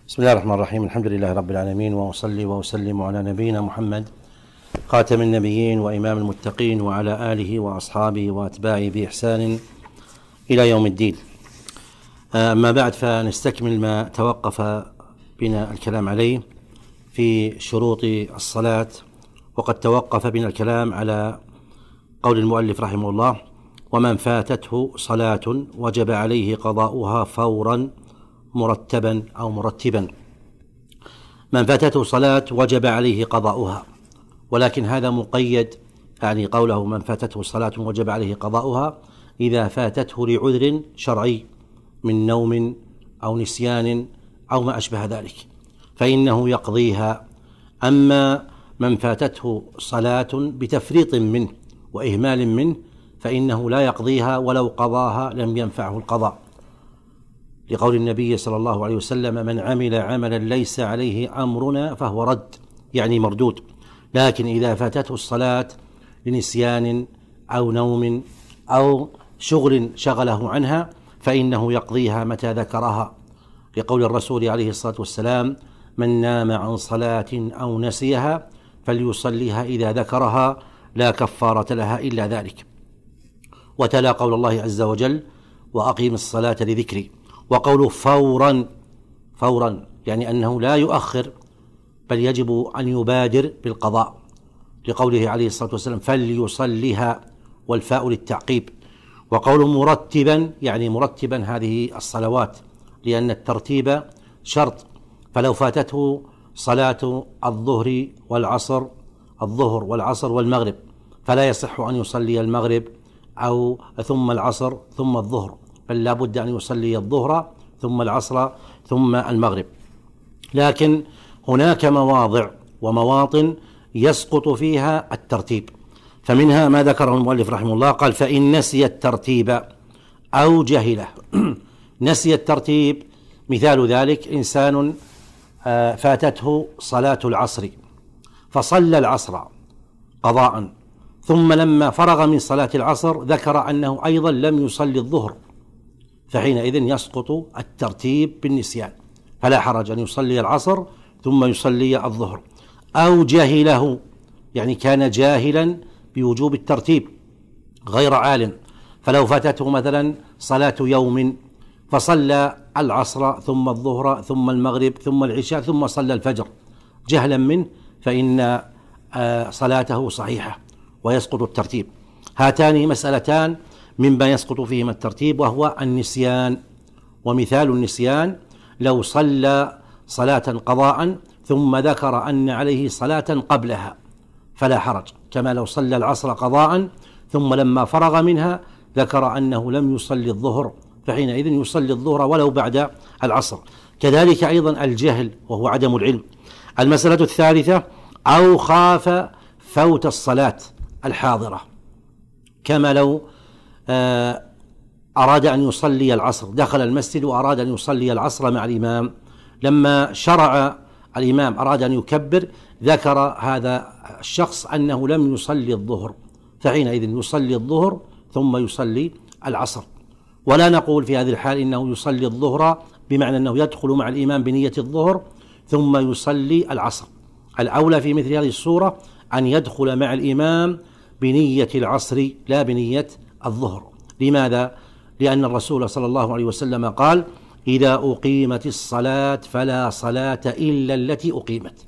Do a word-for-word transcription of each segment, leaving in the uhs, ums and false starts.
بسم الله الرحمن الرحيم. الحمد لله رب العالمين، وأصلي وأسلم على نبينا محمد خاتم النبيين وإمام المتقين، وعلى آله وأصحابه وأتباعه بإحسان إلى يوم الدين. أما بعد، فنستكمل ما توقف بنا الكلام عليه في شروط الصلاة. وقد توقف بنا الكلام على قول المؤلف رحمه الله: ومن فاتته صلاة وجب عليه قضاؤها فورا مرتبا أو مرتبا. من فاتته صلاة وجب عليه قضاؤها، ولكن هذا مقيد، يعني قوله من فاتته صلاة وجب عليه قضاؤها إذا فاتته لعذر شرعي من نوم أو نسيان أو ما أشبه ذلك فإنه يقضيها. أما من فاتته صلاة بتفريط منه وإهمال منه فإنه لا يقضيها، ولو قضاها لم ينفعه القضاء، لقول النبي صلى الله عليه وسلم: من عمل عملا ليس عليه أمرنا فهو رد، يعني مردود. لكن إذا فاتته الصلاة لنسيان أو نوم أو شغل شغله عنها فإنه يقضيها متى ذكرها، لقول الرسول عليه الصلاة والسلام: من نام عن صلاة أو نسيها فليصليها إذا ذكرها، لا كفارة لها إلا ذلك. وتلا قول الله عز وجل: وأقيم الصلاة لذكري. وقوله فورا فورا يعني أنه لا يؤخر، بل يجب أن يبادر بالقضاء، لقوله عليه الصلاة والسلام: فليصليها، والفاء للتعقيب. وقوله مرتبا يعني مرتبا هذه الصلوات، لأن الترتيب شرط، فلو فاتته صلاة الظهر والعصر الظهر والعصر والمغرب فلا يصح أن يصلي المغرب أو ثم العصر ثم الظهر، بل لا بد أن يصلي الظهر ثم العصر ثم المغرب. لكن هناك مواضع ومواطن يسقط فيها الترتيب، فمنها ما ذكره المؤلف رحمه الله، قال: فإن نسي الترتيب أو جهله. نسي الترتيب مثال ذلك: إنسان فاتته صلاة العصر فصلى العصر قضاء، ثم لما فرغ من صلاة العصر ذكر أنه أيضا لم يصلي الظهر، فحينئذ يسقط الترتيب بالنسيان، فلا حرج أن يصلي العصر ثم يصلي الظهر. أو جهله يعني كان جاهلا بوجوب الترتيب غير عالم، فلو فاتته مثلا صلاة يوم فصلى العصر ثم الظهر ثم المغرب ثم العشاء ثم صلى الفجر جهلا منه، فإن صلاته صحيحة ويسقط الترتيب. هاتان مسألتان مما يسقط فيهما الترتيب، وهو النسيان. ومثال النسيان: لو صلى صلاة قضاء ثم ذكر أن عليه صلاة قبلها فلا حرج، كما لو صلى العصر قضاء ثم لما فرغ منها ذكر أنه لم يصلي الظهر، فحينئذ يصلي الظهر ولو بعد العصر. كذلك أيضا الجهل وهو عدم العلم. المسألة الثالثة: أو خاف فوت الصلاة الحاضرة، كما لو أراد أن يصلي العصر، دخل المسجد وأراد أن يصلي العصر مع الإمام، لما شرع الإمام أراد أن يكبر ذكر هذا الشخص أنه لم يصلي الظهر، فحينئذ يصلي الظهر ثم يصلي العصر. ولا نقول في هذه الحال إنه يصلي الظهر بمعنى أنه يدخل مع الإمام بنية الظهر ثم يصلي العصر. الأولى في مثل هذه الصورة أن يدخل مع الإمام بنية العصر لا بنية الظهر. لماذا؟ لأن الرسول صلى الله عليه وسلم قال: إذا أقيمت الصلاة فلا صلاة إلا التي أقيمت.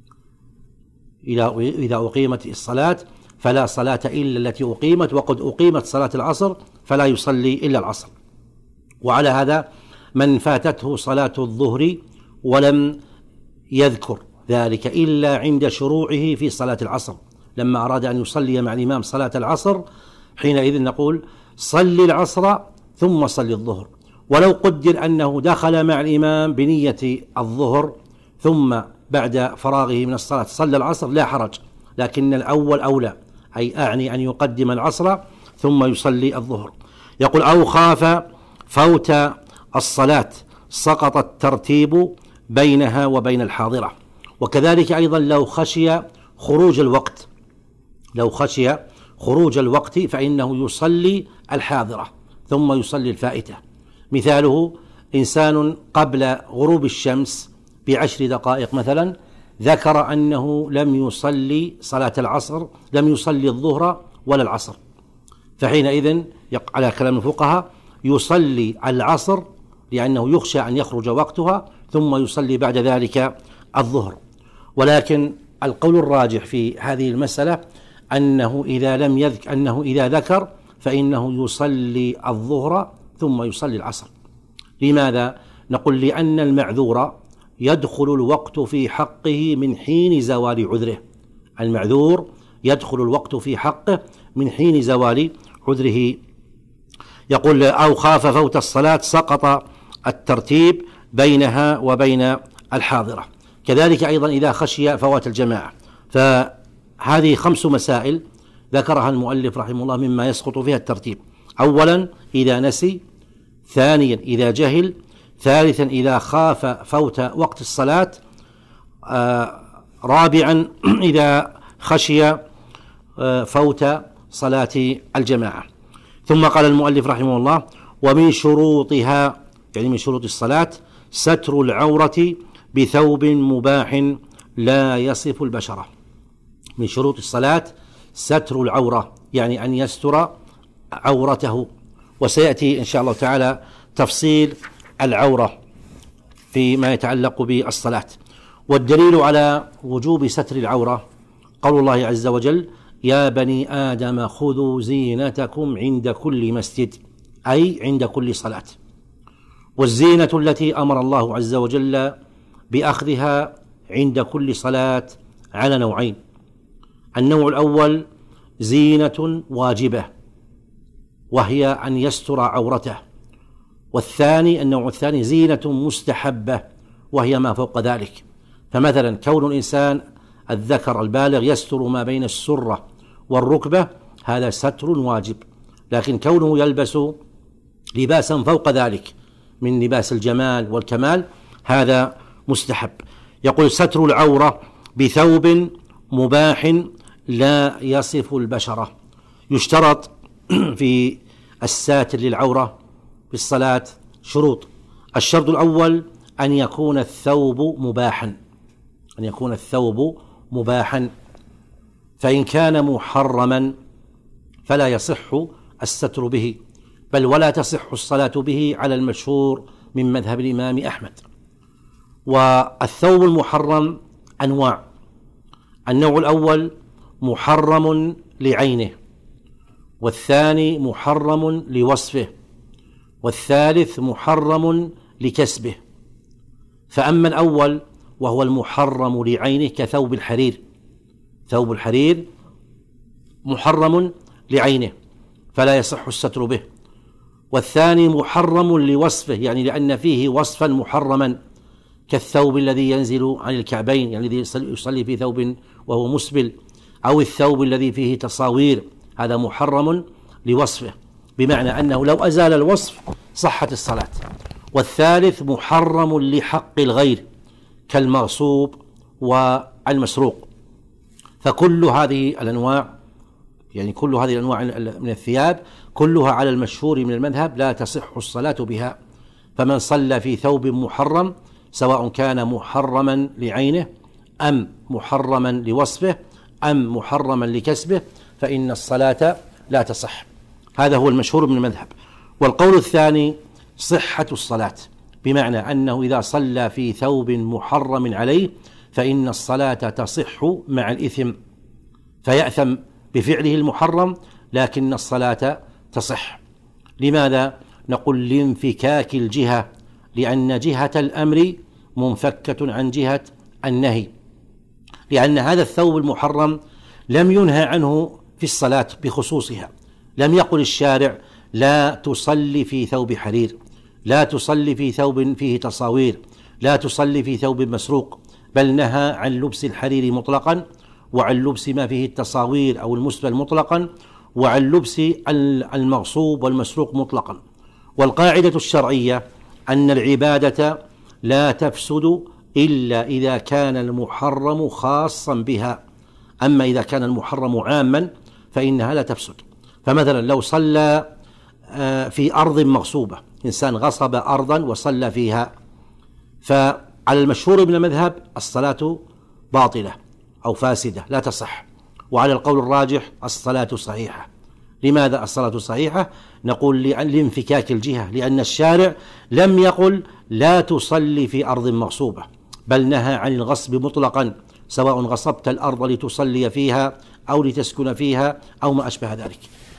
إذا أقيمت الصلاة فلا صلاة إلا التي أقيمت، وقد أقيمت صلاة العصر فلا يصلي إلا العصر. وعلى هذا من فاتته صلاة الظهر ولم يذكر ذلك إلا عند شروعه في صلاة العصر، لما أراد أن يصلي مع الإمام صلاة العصر، حينئذ نقول: صل العصر ثم صل الظهر. ولو قدر أنه دخل مع الإمام بنية الظهر ثم بعد فراغه من الصلاة صلى العصر لا حرج، لكن الأول أولى، أي أعني أن يقدم العصر ثم يصلي الظهر. يقول: أو خاف فوت الصلاة سقط الترتيب بينها وبين الحاضرة. وكذلك أيضا لو خشي خروج الوقت لو خشي خروج الوقت فإنه يصلي الحاضرة ثم يصلي الفائتة. مثاله: إنسان قبل غروب الشمس بعشر دقائق مثلا ذكر أنه لم يصلي صلاة العصر، لم يصلي الظهر ولا العصر، فحينئذ على كلام الفقهاء يصلي العصر لأنه يخشى أن يخرج وقتها، ثم يصلي بعد ذلك الظهر. ولكن القول الراجح في هذه المسألة أنه إذا لم يذكر أنه إذا ذكر فإنه يصلي الظهر ثم يصلي العصر. لماذا؟ نقول لأن المعذور يدخل الوقت في حقه من حين زوال عذره. المعذور يدخل الوقت في حقه من حين زوال عذره. يقول أو خاف فوت الصلاة سقط الترتيب بينها وبين الحاضرة. كذلك أيضا إذا خشي فوات الجماعة. فهذه خمس مسائل ذكرها المؤلف رحمه الله مما يسقط فيها الترتيب. أولا إذا نسي، ثانيا إذا جهل، ثالثا إذا خاف فوت وقت الصلاة، آه رابعا إذا خشي آه فوت صلاة الجماعة. ثم قال المؤلف رحمه الله ومن شروطها، يعني من شروط الصلاة، ستر العورة بثوب مباح لا يصف البشرة. من شروط الصلاة ستر العورة، يعني أن يستر عورته، وسيأتي إن شاء الله تعالى تفصيل العورة فيما يتعلق بالصلاة. والدليل على وجوب ستر العورة قول الله عز وجل يا بني آدم خذوا زينتكم عند كل مسجد، أي عند كل صلاة. والزينة التي أمر الله عز وجل بأخذها عند كل صلاة على نوعين. النوع الأول زينة واجبة وهي أن يستر عورته، والثاني النوع الثاني زينة مستحبة وهي ما فوق ذلك. فمثلا كون الإنسان الذكر البالغ يستر ما بين السرة والركبة هذا ستر واجب، لكن كونه يلبس لباسا فوق ذلك من لباس الجمال والكمال هذا مستحب. يقول ستر العورة بثوب مباح لا يصف البشرة. يشترط في الساتر للعورة بالصلاة شروط. الشرط الأول أن يكون الثوب مباحا، أن يكون الثوب مباحا، فإن كان محرما فلا يصح الستر به، بل ولا تصح الصلاة به على المشهور من مذهب الإمام أحمد. والثوب المحرم أنواع. النوع الأول محرم لعينه، والثاني محرم لوصفه، والثالث محرم لكسبه. فأما الأول وهو المحرم لعينه كثوب الحرير، ثوب الحرير محرم لعينه فلا يصح الستر به. والثاني محرم لوصفه، يعني لأن فيه وصفا محرما كالثوب الذي ينزل عن الكعبين، يعني الذي يصلي في ثوب وهو مسبل، أو الثوب الذي فيه تصاوير، هذا محرم لوصفه، بمعنى أنه لو أزال الوصف صحت الصلاة. والثالث محرم لحق الغير كالمغصوب والمسروق. فكل هذه الأنواع، يعني كل هذه الأنواع من الثياب كلها على المشهور من المذهب لا تصح الصلاة بها. فمن صلى في ثوب محرم سواء كان محرما لعينه أم محرما لوصفه أم محرما لكسبه فإن الصلاة لا تصح. هذا هو المشهور من المذهب. والقول الثاني صحة الصلاة، بمعنى أنه إذا صلى في ثوب محرم عليه فإن الصلاة تصح مع الإثم، فيأثم بفعله المحرم لكن الصلاة تصح. لماذا؟ نقول لانفكاك الجهة، لأن جهة الأمر منفكة عن جهة النهي، لأن هذا الثوب المحرم لم ينهى عنه في الصلاة بخصوصها. لم يقل الشارع لا تصلي في ثوب حرير، لا تصلي في ثوب فيه تصاوير، لا تصلي في ثوب مسروق، بل نهى عن لبس الحرير مطلقا، وعن لبس ما فيه التصاوير أو المسبل مطلقا، وعن لبس المغصوب والمسروق مطلقا. والقاعدة الشرعية أن العبادة لا تفسد إلا إذا كان المحرم خاصا بها، أما إذا كان المحرم عاما فإنها لا تفسد. فمثلا لو صلى في أرض مغصوبة، إنسان غصب أرضا وصلى فيها، على المشهور من المذهب الصلاة باطلة أو فاسدة لا تصح، وعلى القول الراجح الصلاة صحيحة. لماذا الصلاة صحيحة؟ نقول لانفكاك الجهة، لأن الشارع لم يقل لا تصلي في أرض مغصوبة، بل نهى عن الغصب مطلقا، سواء غصبت الأرض لتصلي فيها أو لتسكن فيها أو ما أشبه ذلك.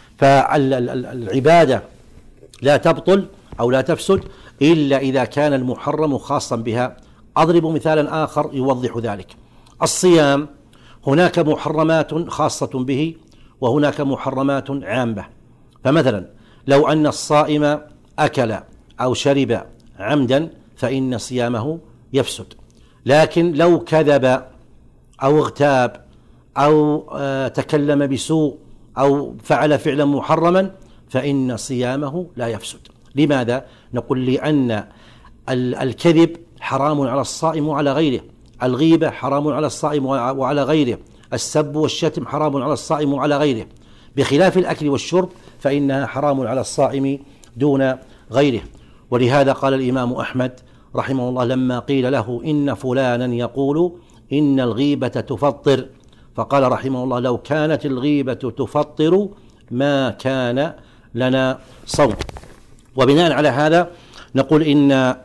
فالعبادة لا تبطل أو لا تفسد إلا إذا كان المحرم خاصا بها. أضرب مثالا آخر يوضح ذلك. الصيام هناك محرمات خاصة به وهناك محرمات عامة. فمثلا لو أن الصائم أكل أو شرب عمدا فإن صيامه يفسد، لكن لو كذب أو اغتاب أو تكلم بسوء أو فعل فعلا محرما فإن صيامه لا يفسد. لماذا؟ نقول لأن الكذب حرام على الصائم وعلى غيره، الغيبة حرام على الصائم وعلى غيره، السب والشتم حرام على الصائم وعلى غيره، بخلاف الأكل والشرب فإنها حرام على الصائم دون غيره. ولهذا قال الإمام أحمد رحمه الله لما قيل له إن فلانا يقول إن الغيبة تفطر، فقال رحمه الله لو كانت الغيبة تفطر ما كان لنا صوم. وبناء على هذا نقول إن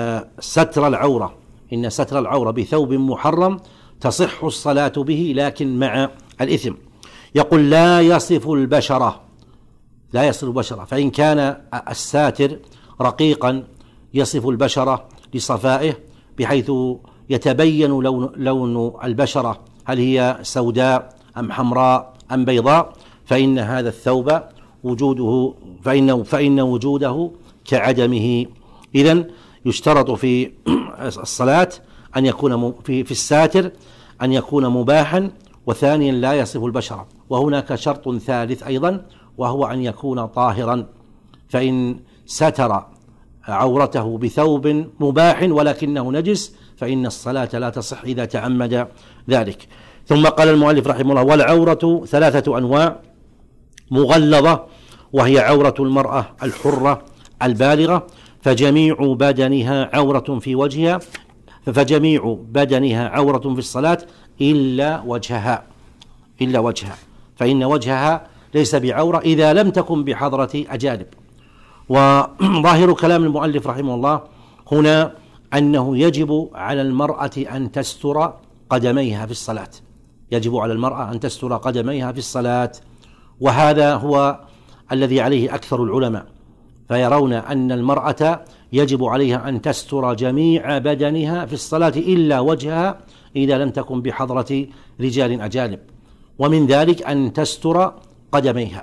ستر العورة إن ستر العورة بثوب محرم تصح الصلاة به لكن مع الإثم. يقول لا يصف البشرة لا يصف البشرة فإن كان الساتر رقيقا يصف البشرة لصفائه بحيث يتبين لون, لون البشرة هل هي سوداء أم حمراء أم بيضاء، فإن هذا الثوب وجوده فإن, فإن وجوده كعدمه. إذن يشترط في الصلاة أن يكون في, في الساتر أن يكون مباحا، وثانيا لا يصف البشرة. وهناك شرط ثالث أيضا وهو أن يكون طاهرا، فإن ستر عورته بثوب مباح ولكنه نجس فإن الصلاة لا تصح إذا تعمد ذلك. ثم قال المؤلف رحمه الله والعورة ثلاثة أنواع: مغلظة وهي عورة المرأة الحرة البالغة، فجميع بدنها عورة في وجهها فجميع بدنها عورة في الصلاة إلا وجهها إلا وجهها فإن وجهها ليس بعورة إذا لم تكن بحضرة أجانب. وظاهر كلام المؤلف رحمه الله هنا أنه يجب على المرأة أن تستر قدميها في الصلاة يجب على المرأة أن تستر قدميها في الصلاة وهذا هو الذي عليه أكثر العلماء، فيرون أن المرأة يجب عليها أن تستر جميع بدنها في الصلاة إلا وجهها إذا لم تكن بحضرة رجال أجانب، ومن ذلك أن تستر قدميها.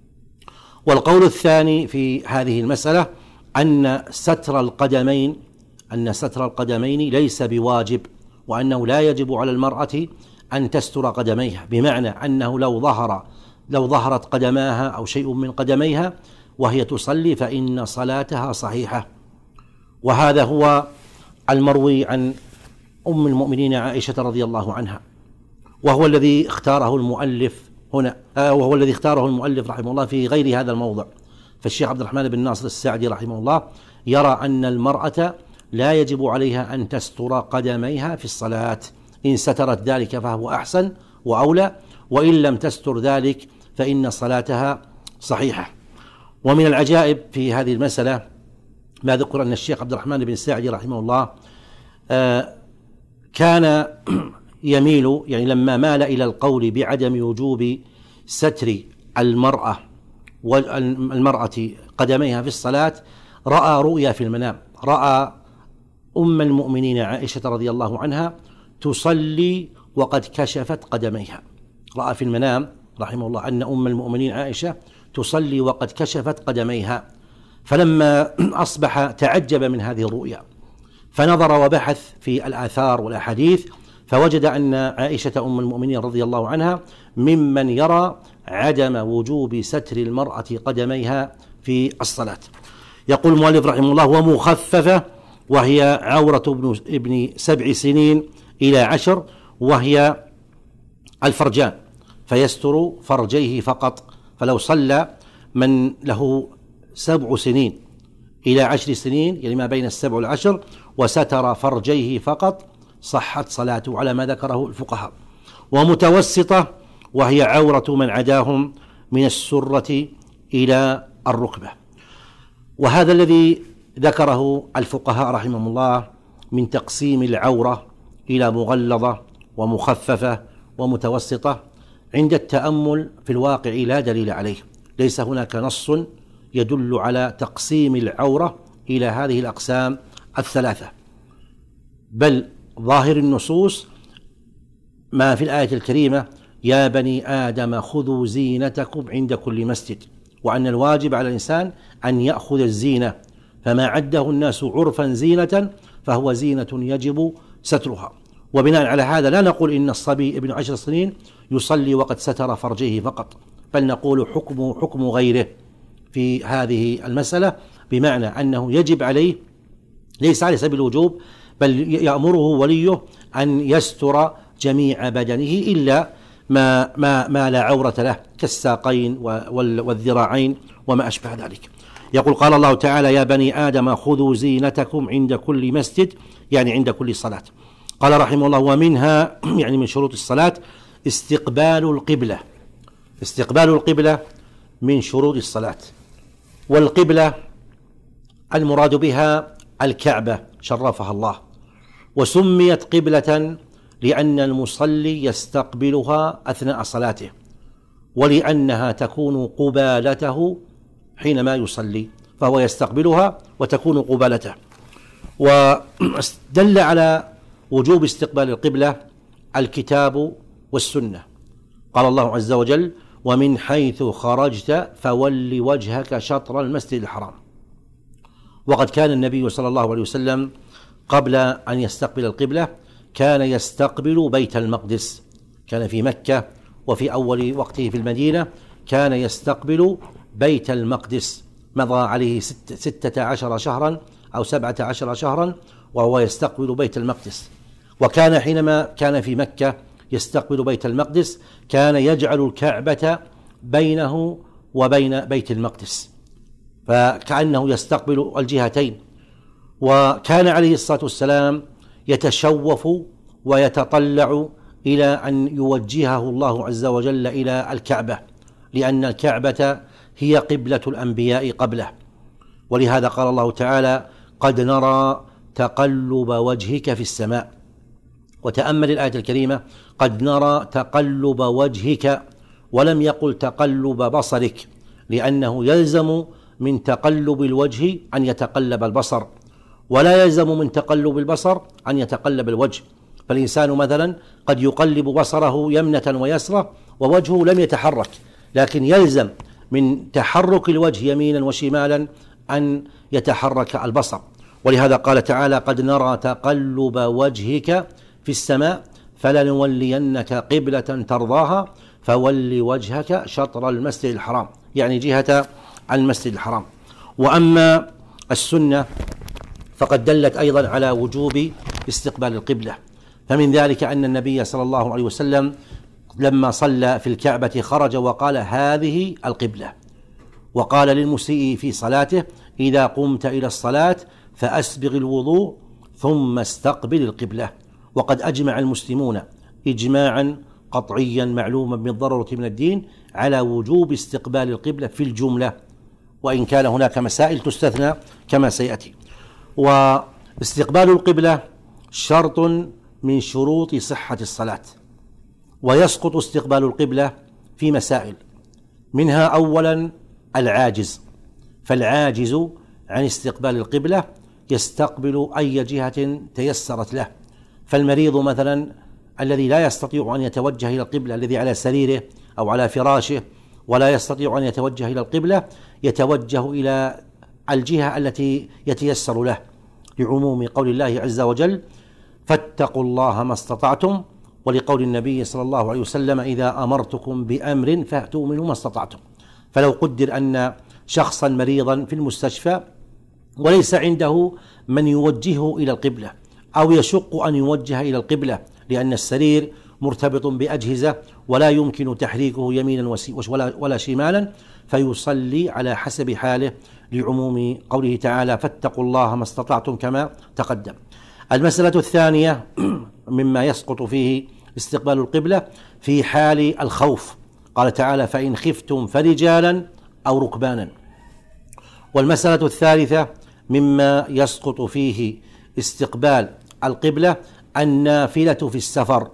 والقول الثاني في هذه المسألة أن ستر القدمين أن ستر القدمين ليس بواجب، وأنه لا يجب على المرأة أن تستر قدميها، بمعنى أنه لو ظهر لو ظهرت قدماها أو شيء من قدميها وهي تصلي فإن صلاتها صحيحة. وهذا هو المروي عن أم المؤمنين عائشة رضي الله عنها، وهو الذي اختاره المؤلف هنا آه وهو الذي اختاره المؤلف رحمه الله في غير هذا الموضع. فالشيخ عبد الرحمن بن ناصر السعدي رحمه الله يرى أن المرأة لا يجب عليها أن تستر قدميها في الصلاة، إن سترت ذلك فهو أحسن وأولى، وإن لم تستر ذلك فإن صلاتها صحيحة. ومن العجائب في هذه المسألة ما ذكر أن الشيخ عبد الرحمن بن السعدي رحمه الله آه كان يميل يعني لما مال إلى القول بعدم وجوب ستر المرأة والمرأة قدميها في الصلاة رأى رؤيا في المنام، رأى أم المؤمنين عائشة رضي الله عنها تصلي وقد كشفت قدميها، رأى في المنام رحمه الله أن أم المؤمنين عائشة تصلي وقد كشفت قدميها، فلما أصبح تعجب من هذه الرؤيا فنظر وبحث في الآثار والأحاديث فوجد أن عائشة أم المؤمنين رضي الله عنها ممن يرى عدم وجوب ستر المرأة قدميها في الصلاة. يقول المؤلف رحمه الله ومخففة وهي عورة ابن, ابن سبع سنين إلى عشر، وهي الفرجان فيستر فرجيه فقط، فلو صلى من له سبع سنين إلى عشر سنين يعني ما بين السبع والعشر وستر فرجيه فقط صحت صلاته على ما ذكره الفقهاء. ومتوسطة وهي عورة من عداهم من السرة إلى الركبة. وهذا الذي ذكره الفقهاء رحمهم الله من تقسيم العورة إلى مغلظة ومخففة ومتوسطة عند التأمل في الواقع لا دليل عليه، ليس هناك نص يدل على تقسيم العورة إلى هذه الأقسام الثلاثة، بل ظاهر النصوص ما في الآية الكريمة يا بني آدم خذوا زينتكم عند كل مسجد، وأن الواجب على الإنسان أن يأخذ الزينة، فما عده الناس عرفا زينة فهو زينة يجب سترها. وبناء على هذا لا نقول إن الصبي ابن عشر سنين يصلي وقد ستر فرجه فقط، بل نقول حكم حكم غيره في هذه المسألة، بمعنى أنه يجب عليه ليس على سبيل الوجوب بل يأمره وليه أن يستر جميع بدنه إلا ما, ما, ما لا عورة له كالساقين والذراعين وما أشبه ذلك. يقول قال الله تعالى يا بني آدم خذوا زينتكم عند كل مسجد، يعني عند كل صلاة. قال رحمه الله ومنها يعني من شروط الصلاة استقبال القبلة. استقبال القبلة من شروط الصلاة، والقبلة المراد بها الكعبة شرفها الله، وسميت قبلة لأن المصلي يستقبلها أثناء صلاته، ولأنها تكون قبالته حينما يصلي، فهو يستقبلها وتكون قبالته. ودل على وجوب استقبال القبلة الكتاب والسنة. قال الله عز وجل ومن حيث خرجت فول وجهك شطر المسجد الحرام. وقد كان النبي صلى الله عليه وسلم قبل أن يستقبل القبلة كان يستقبل بيت المقدس، كان في مكة وفي أول وقته في المدينة كان يستقبل بيت المقدس، مضى عليه ست ستة عشر شهرا أو سبعة عشر شهرا وهو يستقبل بيت المقدس. وكان حينما كان في مكة يستقبل بيت المقدس كان يجعل الكعبة بينه وبين بيت المقدس، فكأنه يستقبل الجهتين. وكان عليه الصلاة والسلام يتشوف ويتطلع إلى أن يوجهه الله عز وجل إلى الكعبة، لأن الكعبة هي قبلة الأنبياء قبله. ولهذا قال الله تعالى قد نرى تقلب وجهك في السماء. وتأمل الآية الكريمة قد نرى تقلب وجهك، ولم يقل تقلب بصرك، لأنه يلزم من تقلب الوجه أن يتقلب البصر، ولا يلزم من تقلب البصر أن يتقلب الوجه. فالإنسان مثلا قد يقلب بصره يمنة ويسرة ووجهه لم يتحرك، لكن يلزم من تحرك الوجه يمينا وشمالا أن يتحرك البصر. ولهذا قال تعالى قد نرى تقلب وجهك في السماء فلنولينك قبلة ترضاها فول وجهك شطر المسجد الحرام، يعني جهة المسجد الحرام. وأما السنة فقد دلت أيضا على وجوب استقبال القبلة، فمن ذلك أن النبي صلى الله عليه وسلم لما صلى في الكعبة خرج وقال هذه القبلة، وقال للمسيء في صلاته إذا قمت إلى الصلاة فأسبغ الوضوء ثم استقبل القبلة. وقد أجمع المسلمون إجماعا قطعيا معلوما بالضرورة من الدين على وجوب استقبال القبلة في الجملة، وإن كان هناك مسائل تستثنى كما سيأتي. واستقبال القبلة شرط من شروط صحة الصلاة، ويسقط استقبال القبلة في مسائل، منها أولا العاجز، فالعاجز عن استقبال القبلة يستقبل أي جهة تيسرت له. فالمريض مثلا الذي لا يستطيع أن يتوجه إلى القبلة، الذي على سريره أو على فراشه ولا يستطيع أن يتوجه إلى القبلة، يتوجه إلى الجهة التي يتيسر له، لعموم قول الله عز وجل فاتقوا الله ما استطعتم، ولقول النبي صلى الله عليه وسلم إذا أمرتكم بأمر فأتوا منه ما استطعتم. فلو قدر أن شخصا مريضا في المستشفى وليس عنده من يوجهه إلى القبلة أو يشق أن يوجه إلى القبلة لأن السرير مرتبط بأجهزة ولا يمكن تحريكه يمينا ولا شمالا، فيصلي على حسب حاله لعموم قوله تعالى فاتقوا الله ما استطعتم كما تقدم. المسألة الثانية مما يسقط فيه استقبال القبلة في حال الخوف، قال تعالى فإن خفتم فرجالا أو ركبانا. والمسألة الثالثة مما يسقط فيه استقبال القبلة النافلة في السفر،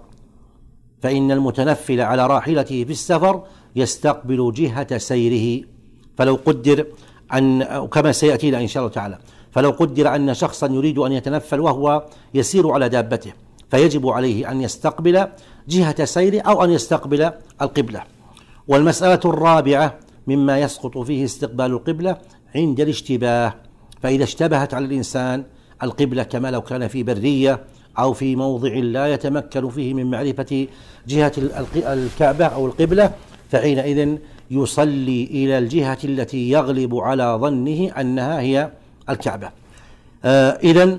فإن المتنفل على راحلته في السفر يستقبل جهة سيره. فلو قدر أن كما سيأتينا إن شاء الله تعالى، فلو قدر أن شخصا يريد أن يتنفل وهو يسير على دابته فيجب عليه أن يستقبل جهة سيره أو أن يستقبل القبلة. والمسألة الرابعة مما يسقط فيه استقبال القبلة عند الاشتباه، فإذا اشتبهت على الإنسان القبلة كما لو كان في برية أو في موضع لا يتمكن فيه من معرفة جهة الكعبة أو القبلة، فحينئذ يصلي إلى الجهة التي يغلب على ظنه أنها هي الكعبة. آه إذن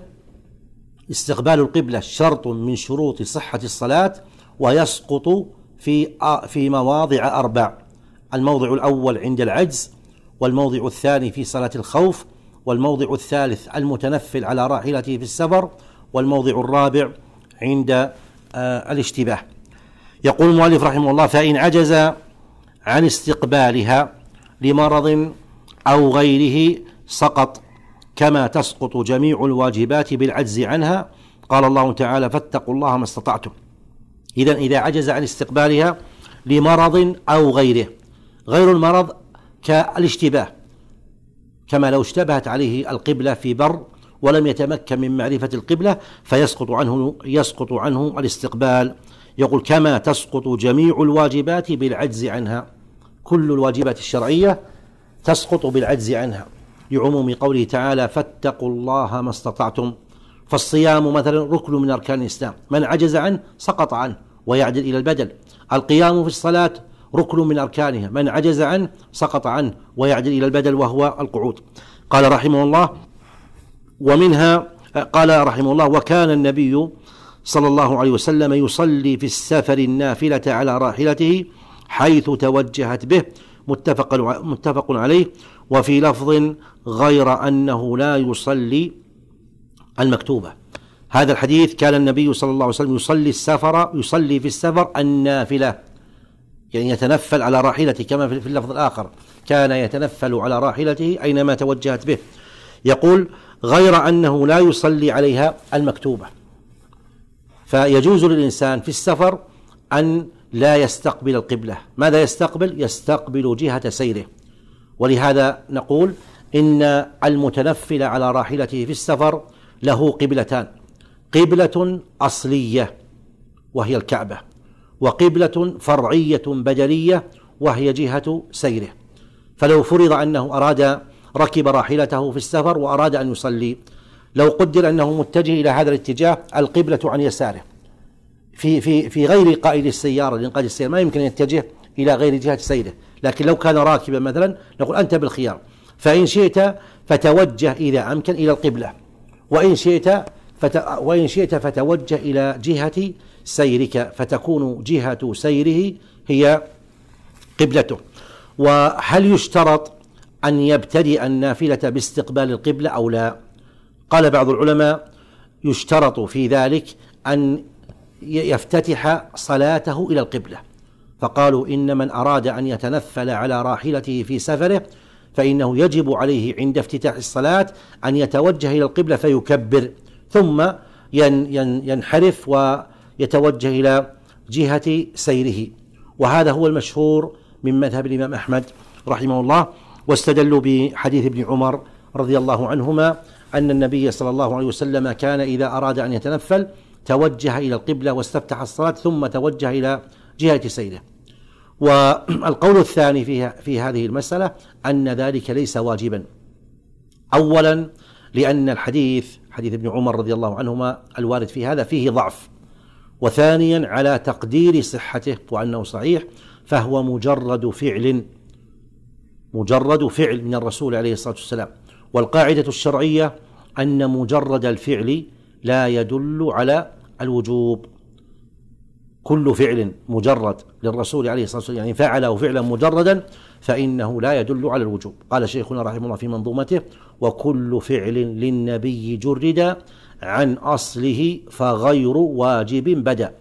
استقبال القبلة شرط من شروط صحة الصلاة، ويسقط في في مواضع أربع: الموضع الأول عند العجز، والموضع الثاني في صلاة الخوف، والموضع الثالث المتنفل على راحلته في السفر، والموضع الرابع عند آه الاشتباه. يقول المؤلف رحمه الله فإن عجز عن استقبالها لمرض أو غيره سقط، كما تسقط جميع الواجبات بالعجز عنها. قال الله تعالى فاتقوا الله ما استطعتم. إذن إذا عجز عن استقبالها لمرض أو غيره، غير المرض كالاشتباه، كما لو اشتبهت عليه القبلة في بر ولم يتمكن من معرفة القبلة فيسقط عنه يسقط عنه الاستقبال. يقول كما تسقط جميع الواجبات بالعجز عنها، كل الواجبات الشرعية تسقط بالعجز عنها، لعموم قوله تعالى فاتقوا الله ما استطعتم. فالصيام مثلا ركن من أركان الإسلام، من عجز عنه سقط عنه ويعدل إلى البدل. القيام في الصلاة ركن من أركانها، من عجز عنه سقط عنه ويعدل إلى البدل وهو القعود. قال رحمه الله ومنها قال رحمه الله وكان النبي صلى الله عليه وسلم يصلي في السفر النافلة على راحلته حيث توجهت به، متفق متفق عليه. وفي لفظ غير أنه لا يصلي المكتوبة. هذا الحديث كان النبي صلى الله عليه وسلم يصلي السفر يصلي في السفر النافلة، يعني يتنفل على راحلته، كما في اللفظ الآخر كان يتنفل على راحلته أينما توجهت به. يقول غير أنه لا يصلي عليها المكتوبة، فيجوز للإنسان في السفر أن لا يستقبل القبلة. ماذا يستقبل؟ يستقبل جهة سيره. ولهذا نقول إن المتنفل على راحلته في السفر له قبلتان: قبلة أصلية وهي الكعبة، وقبلة فرعية بدلية وهي جهة سيره. فلو فرض أنه أراد ركب راحلته في السفر وأراد أن يصلي، لو قدر أنه متجه إلى هذا الاتجاه القبلة عن يساره، في في في غير قائد السيارة، لأن قائد السيارة ما يمكن أن يتجه إلى غير جهة سيره، لكن لو كان راكبا مثلا نقول أنت بالخيار، فإن شئت فتوجه إذا أمكن إلى القبلة، وإن شئت فت... وإن شئت فتوجه إلى جهة سيرك، فتكون جهة سيره هي قبلته. وهل يشترط أن يبتدئ النافلة باستقبال القبلة أو لا؟ قال بعض العلماء يشترط في ذلك أن يفتتح صلاته إلى القبلة، فقالوا إن من أراد أن يتنفل على راحلته في سفره فإنه يجب عليه عند افتتاح الصلاة أن يتوجه إلى القبلة فيكبر، ثم ينحرف ويتوجه إلى جهة سيره. وهذا هو المشهور من مذهب الإمام أحمد رحمه الله. واستدلوا بحديث ابن عمر رضي الله عنهما أن النبي صلى الله عليه وسلم كان إذا أراد أن يتنفل توجه إلى القبلة واستفتح الصلاة ثم توجه إلى جهة سيره. والقول الثاني في, في هذه المسألة أن ذلك ليس واجبا، أولا لأن الحديث حديث ابن عمر رضي الله عنهما الوارد في هذا فيه ضعف، وثانيا على تقدير صحته وأنه صحيح فهو مجرد فعل مجرد فعل من الرسول عليه الصلاة والسلام. والقاعدة الشرعية أن مجرد الفعل لا يدل على الوجوب، كل فعل مجرد للرسول عليه الصلاة والسلام يعني فعله فعلا مجردا فإنه لا يدل على الوجوب. قال شيخنا رحمه الله في منظومته: وكل فعل للنبي جرد عن أصله فغير واجب بدأ.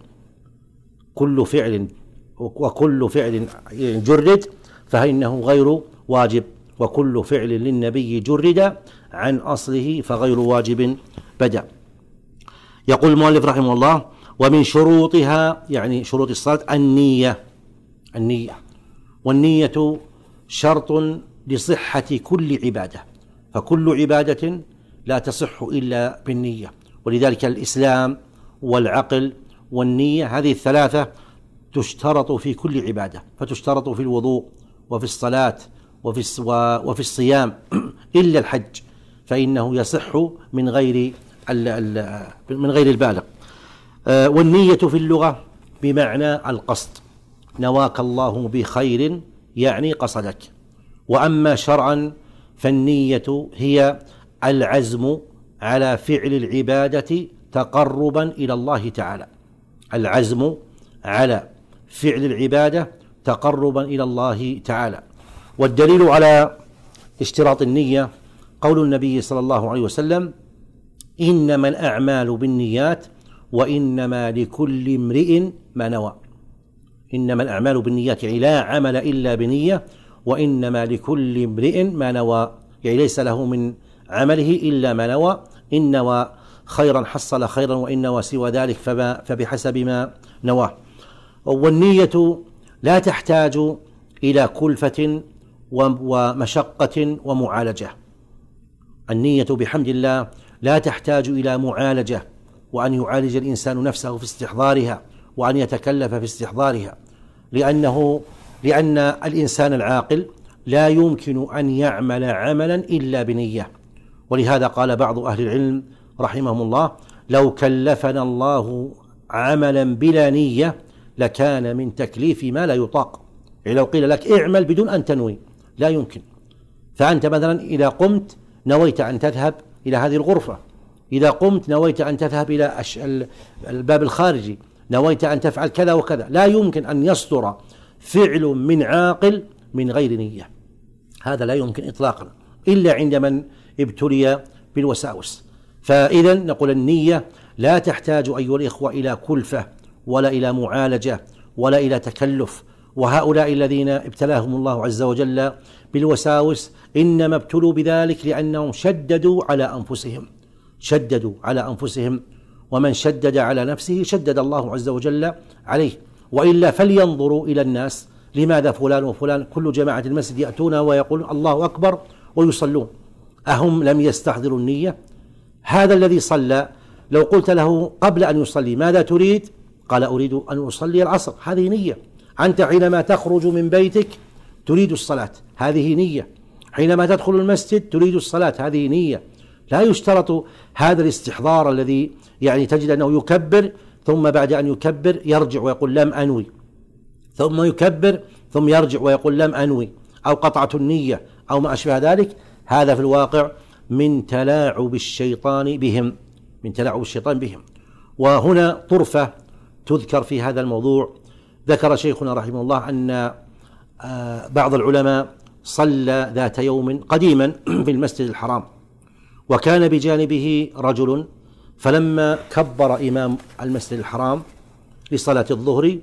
كل فعل وكل فعل جرد فإنه غير واجب، وكل فعل للنبي جرد عن أصله فغير واجب بدأ. يقول المؤلف رحمه الله: ومن شروطها يعني شروط الصلاة النية. النية والنية شرط لصحة كل عبادة، فكل عبادة لا تصح إلا بالنية، ولذلك الإسلام والعقل والنية هذه الثلاثة تشترط في كل عبادة، فتشترط في الوضوء وفي الصلاة وفي وفي الصيام إلا الحج فإنه يصح من غير من غير البالغ. والنية في اللغة بمعنى القصد، نواك الله بخير يعني قصدك. وأما شرعا فالنية هي العزم على فعل العبادة تقربا إلى الله تعالى، العزم على فعل العبادة تقربا إلى الله تعالى. والدليل على اشتراط النية قول النبي صلى الله عليه وسلم: إنما الأعمال بالنيات وإنما لكل امرئ ما نوى. إنما الأعمال بالنيات يعني لا عمل إلا بنية، وإنما لكل امرئ ما نوى يعني ليس له من عمله إلا ما نوى. إن نوى خيرا حصل خيرا، وإن نوى سوى ذلك فما فبحسب ما نواه. والنية لا تحتاج إلى كلفة ومشقة ومعالجة. النية بحمد الله لا تحتاج إلى معالجة، وأن يعالج الإنسان نفسه في استحضارها وأن يتكلف في استحضارها، لأنه لأن الإنسان العاقل لا يمكن أن يعمل عملا إلا بنية. ولهذا قال بعض أهل العلم رحمهم الله: لو كلفنا الله عملا بلا نية لكان من تكليف ما لا يطاق. يعني لو قيل لك اعمل بدون أن تنوي لا يمكن. فأنت مثلا إذا قمت نويت أن تذهب إلى هذه الغرفة، إذا قمت نويت أن تذهب إلى الباب الخارجي، نويت أن تفعل كذا وكذا، لا يمكن أن يصدر فعل من عاقل من غير نية، هذا لا يمكن إطلاقا إلا عند من ابتلي بالوساوس. فإذا نقول النية لا تحتاج أيها الإخوة إلى كلفة ولا إلى معالجة ولا إلى تكلف. وهؤلاء الذين ابتلاهم الله عز وجل بالوساوس إنما ابتلوا بذلك لأنهم شددوا على أنفسهم شددوا على أنفسهم ومن شدد على نفسه شدد الله عز وجل عليه. وإلا فلينظروا إلى الناس، لماذا فلان وفلان كل جماعة المسجد يأتون ويقولون الله أكبر ويصلون، أهم لم يستحضروا النية؟ هذا الذي صلى لو قلت له قبل أن يصلي ماذا تريد؟ قال أريد أن أصلي العصر، هذه نية. أنت حينما تخرج من بيتك تريد الصلاة، هذه نية. حينما تدخل المسجد تريد الصلاة، هذه نية. لا يشترط هذا الاستحضار الذي يعني تجد أنه يكبر ثم بعد أن يكبر يرجع ويقول لم أنوي، ثم يكبر ثم يرجع ويقول لم أنوي، أو قطعة النية أو ما أشبه ذلك. هذا في الواقع من تلاعب الشيطان بهم من تلاعب الشيطان بهم. وهنا طرفة تذكر في هذا الموضوع. ذكر شيخنا رحمه الله أن بعض العلماء صلى ذات يوم قديما في المسجد الحرام، وكان بجانبه رجل، فلما كبر إمام المسجد الحرام لصلاة الظهر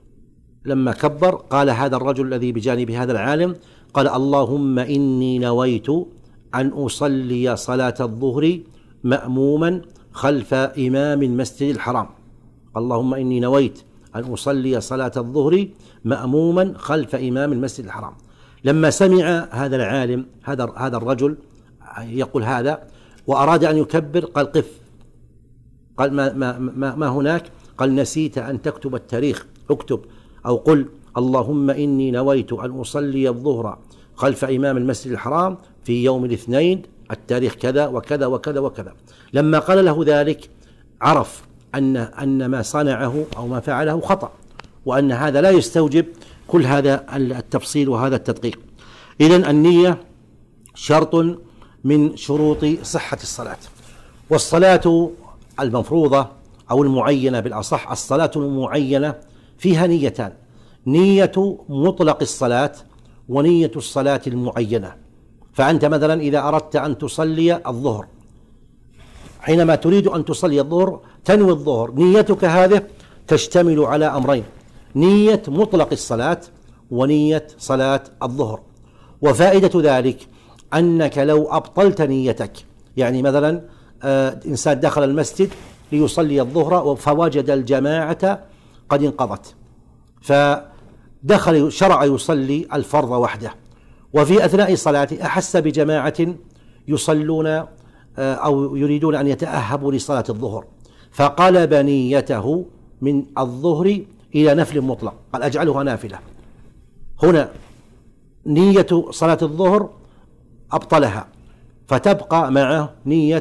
لما كبر قال هذا الرجل الذي بجانب هذا العالم قال اللهم إني نويت أن أصلي صلاة الظهر مأموما خلف إمام المسجد الحرام. اللهم إني نويت أن أصلي صلاة الظهر مأموما خلف إمام المسجد الحرام. لما سمع هذا العالم هذا هذا الرجل يقول هذا وأراد أن يكبر قال قف، قال ما, ما, ما, ما هناك؟ قال نسيت أن تكتب التاريخ، اكتب أو قل اللهم إني نويت أن أصلي الظهر خلف إمام المسجد الحرام في يوم الاثنين التاريخ كذا وكذا وكذا وكذا. لما قال له ذلك عرف أن أن ما صنعه أو ما فعله خطأ، وأن هذا لا يستوجب كل هذا التفصيل وهذا التدقيق. إذن النية شرط من شروط صحة الصلاة. والصلاة المفروضة أو المعينة بالأصح، الصلاة المعينة فيها نيتان: نية مطلق الصلاة ونية الصلاة المعينة. فأنت مثلا إذا أردت أن تصلي الظهر، حينما تريد أن تصلي الظهر تنوي الظهر، نيتك هذه تشتمل على أمرين: نية مطلق الصلاة ونية صلاة الظهر. وفائدة ذلك أنك لو أبطلت نيتك، يعني مثلا آه إنسان دخل المسجد ليصلي الظهر فوجد الجماعة قد انقضت، فدخل شرع يصلي الفرض وحده، وفي أثناء صلاته أحس بجماعة يصلون آه أو يريدون أن يتأهبوا لصلاة الظهر، فقلب نيته من الظهر إلى نفل مطلق، قال أجعلها نافلة. هنا نية صلاة الظهر أبطلها، فتبقى معه نية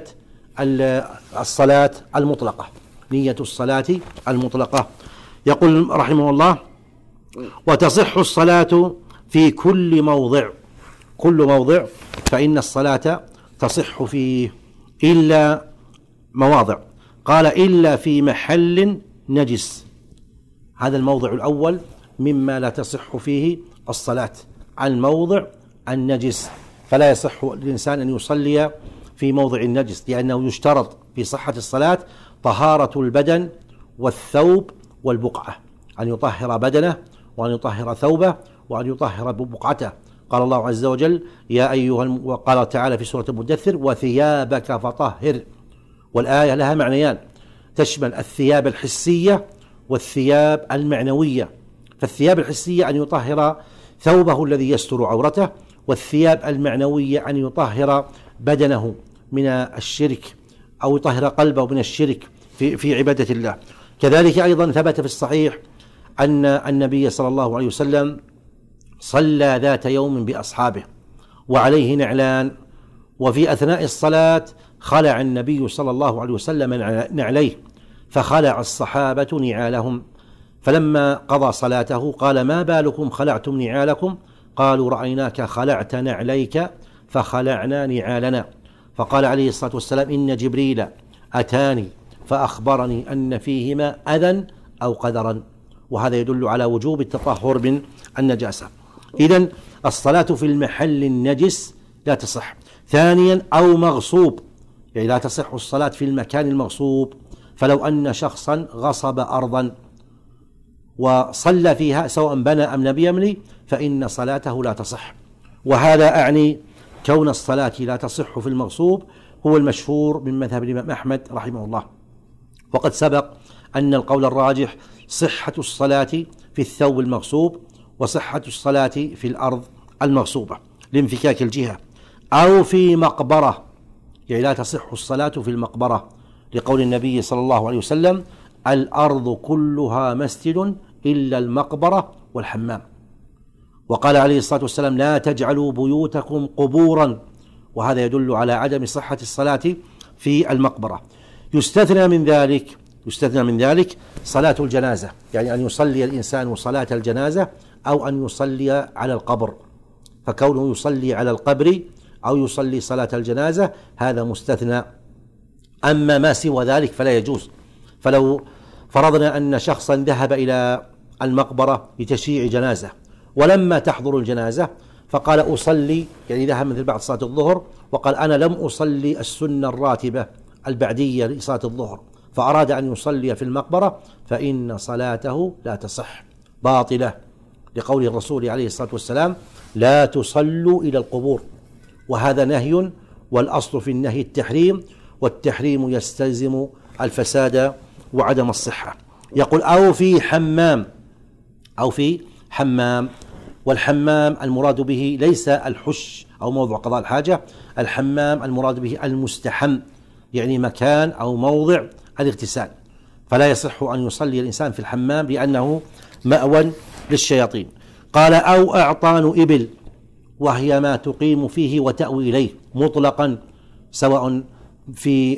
الصلاة المطلقة، نية الصلاة المطلقة. يقول رحمه الله: وتصح الصلاة في كل موضع، كل موضع فإن الصلاة تصح فيه إلا مواضع. قال: إلا في محل نجس. هذا الموضع الأول مما لا تصح فيه الصلاة، الموضع النجس، فلا يصح للإنسان أن يصلي في موضع النجس، لأنه يشترط في صحة الصلاة طهارة البدن والثوب والبقعة، أن يطهر بدنه وأن يطهر ثوبه وأن يطهر بقعته. قال الله عز وجل: يا أيها الم... وقال تعالى في سورة المدثر: وثيابك فطهر. والآية لها معنيان، تشمل الثياب الحسية والثياب المعنوية. فالثياب الحسية أن يطهر ثوبه الذي يستر عورته، والثياب المعنوية أن يطهر بدنه من الشرك أو يطهر قلبه من الشرك في, في عبادة الله. كذلك أيضا ثبت في الصحيح أن النبي صلى الله عليه وسلم صلى ذات يوم بأصحابه وعليه نعلان، وفي أثناء الصلاة خلع النبي صلى الله عليه وسلم نعليه، فخلع الصحابة نعالهم، فلما قضى صلاته قال: ما بالكم خلعتم نعالكم؟ قالوا: رأيناك خلعت نعليك فخلعنا نعالنا. فقال عليه الصلاة والسلام: إن جبريل أتاني فأخبرني أن فيهما أذى أو قدرا. وهذا يدل على وجوب التطهر من النجاسة. إذن الصلاة في المحل النجس لا تصح. ثانيا: أو مغصوب، يعني لا تصح الصلاة في المكان المغصوب. فلو أن شخصا غصب أرضا وصلى فيها سواء بنى أم لم يبني فإن صلاته لا تصح. وهذا أعني كون الصلاة لا تصح في المغصوب هو المشهور من مذهب الإمام أحمد رحمه الله. وقد سبق أن القول الراجح صحة الصلاة في الثوب المغصوب وصحة الصلاة في الأرض المغصوبة لانفكاك الجهة، أو في مقبرة، يعني لا تصح الصلاة في المقبرة، لقول النبي صلى الله عليه وسلم: الأرض كلها مسجد إلا المقبرة والحمام. وقال عليه الصلاة والسلام: لا تجعلوا بيوتكم قبورا. وهذا يدل على عدم صحة الصلاة في المقبرة. يستثنى من ذلك يستثنى من ذلك صلاة الجنازة، يعني أن يصلي الإنسان صلاة الجنازة أو أن يصلي على القبر، فكونه يصلي على القبر أو يصلي صلاة الجنازة هذا مستثنى. أما ما سوى ذلك فلا يجوز. فلو فرضنا أن شخصا ذهب إلى المقبرة لتشييع جنازة، ولما تحضر الجنازة فقال: أصلي، يعني ذهب مثل بعد صلاة الظهر وقال: أنا لم أصلي السنة الراتبة البعدية لصلاة الظهر، فأراد أن يصلي في المقبرة، فإن صلاته لا تصح، باطلة، لقول الرسول عليه الصلاة والسلام: لا تصلوا إلى القبور. وهذا نهي، والأصل في النهي التحريم، والتحريم يستلزم الفساد وعدم الصحة. يقول: أو في حمام، أو في حمام. والحمام المراد به ليس الحش أو موضع قضاء الحاجة، الحمام المراد به المستحم، يعني مكان أو موضع الاغتسال، فلا يصح أن يصلي الإنسان في الحمام لأنه مأوى للشياطين. قال: أو أعطان إبل، وهي ما تقيم فيه وتأوي إليه مطلقا، سواء في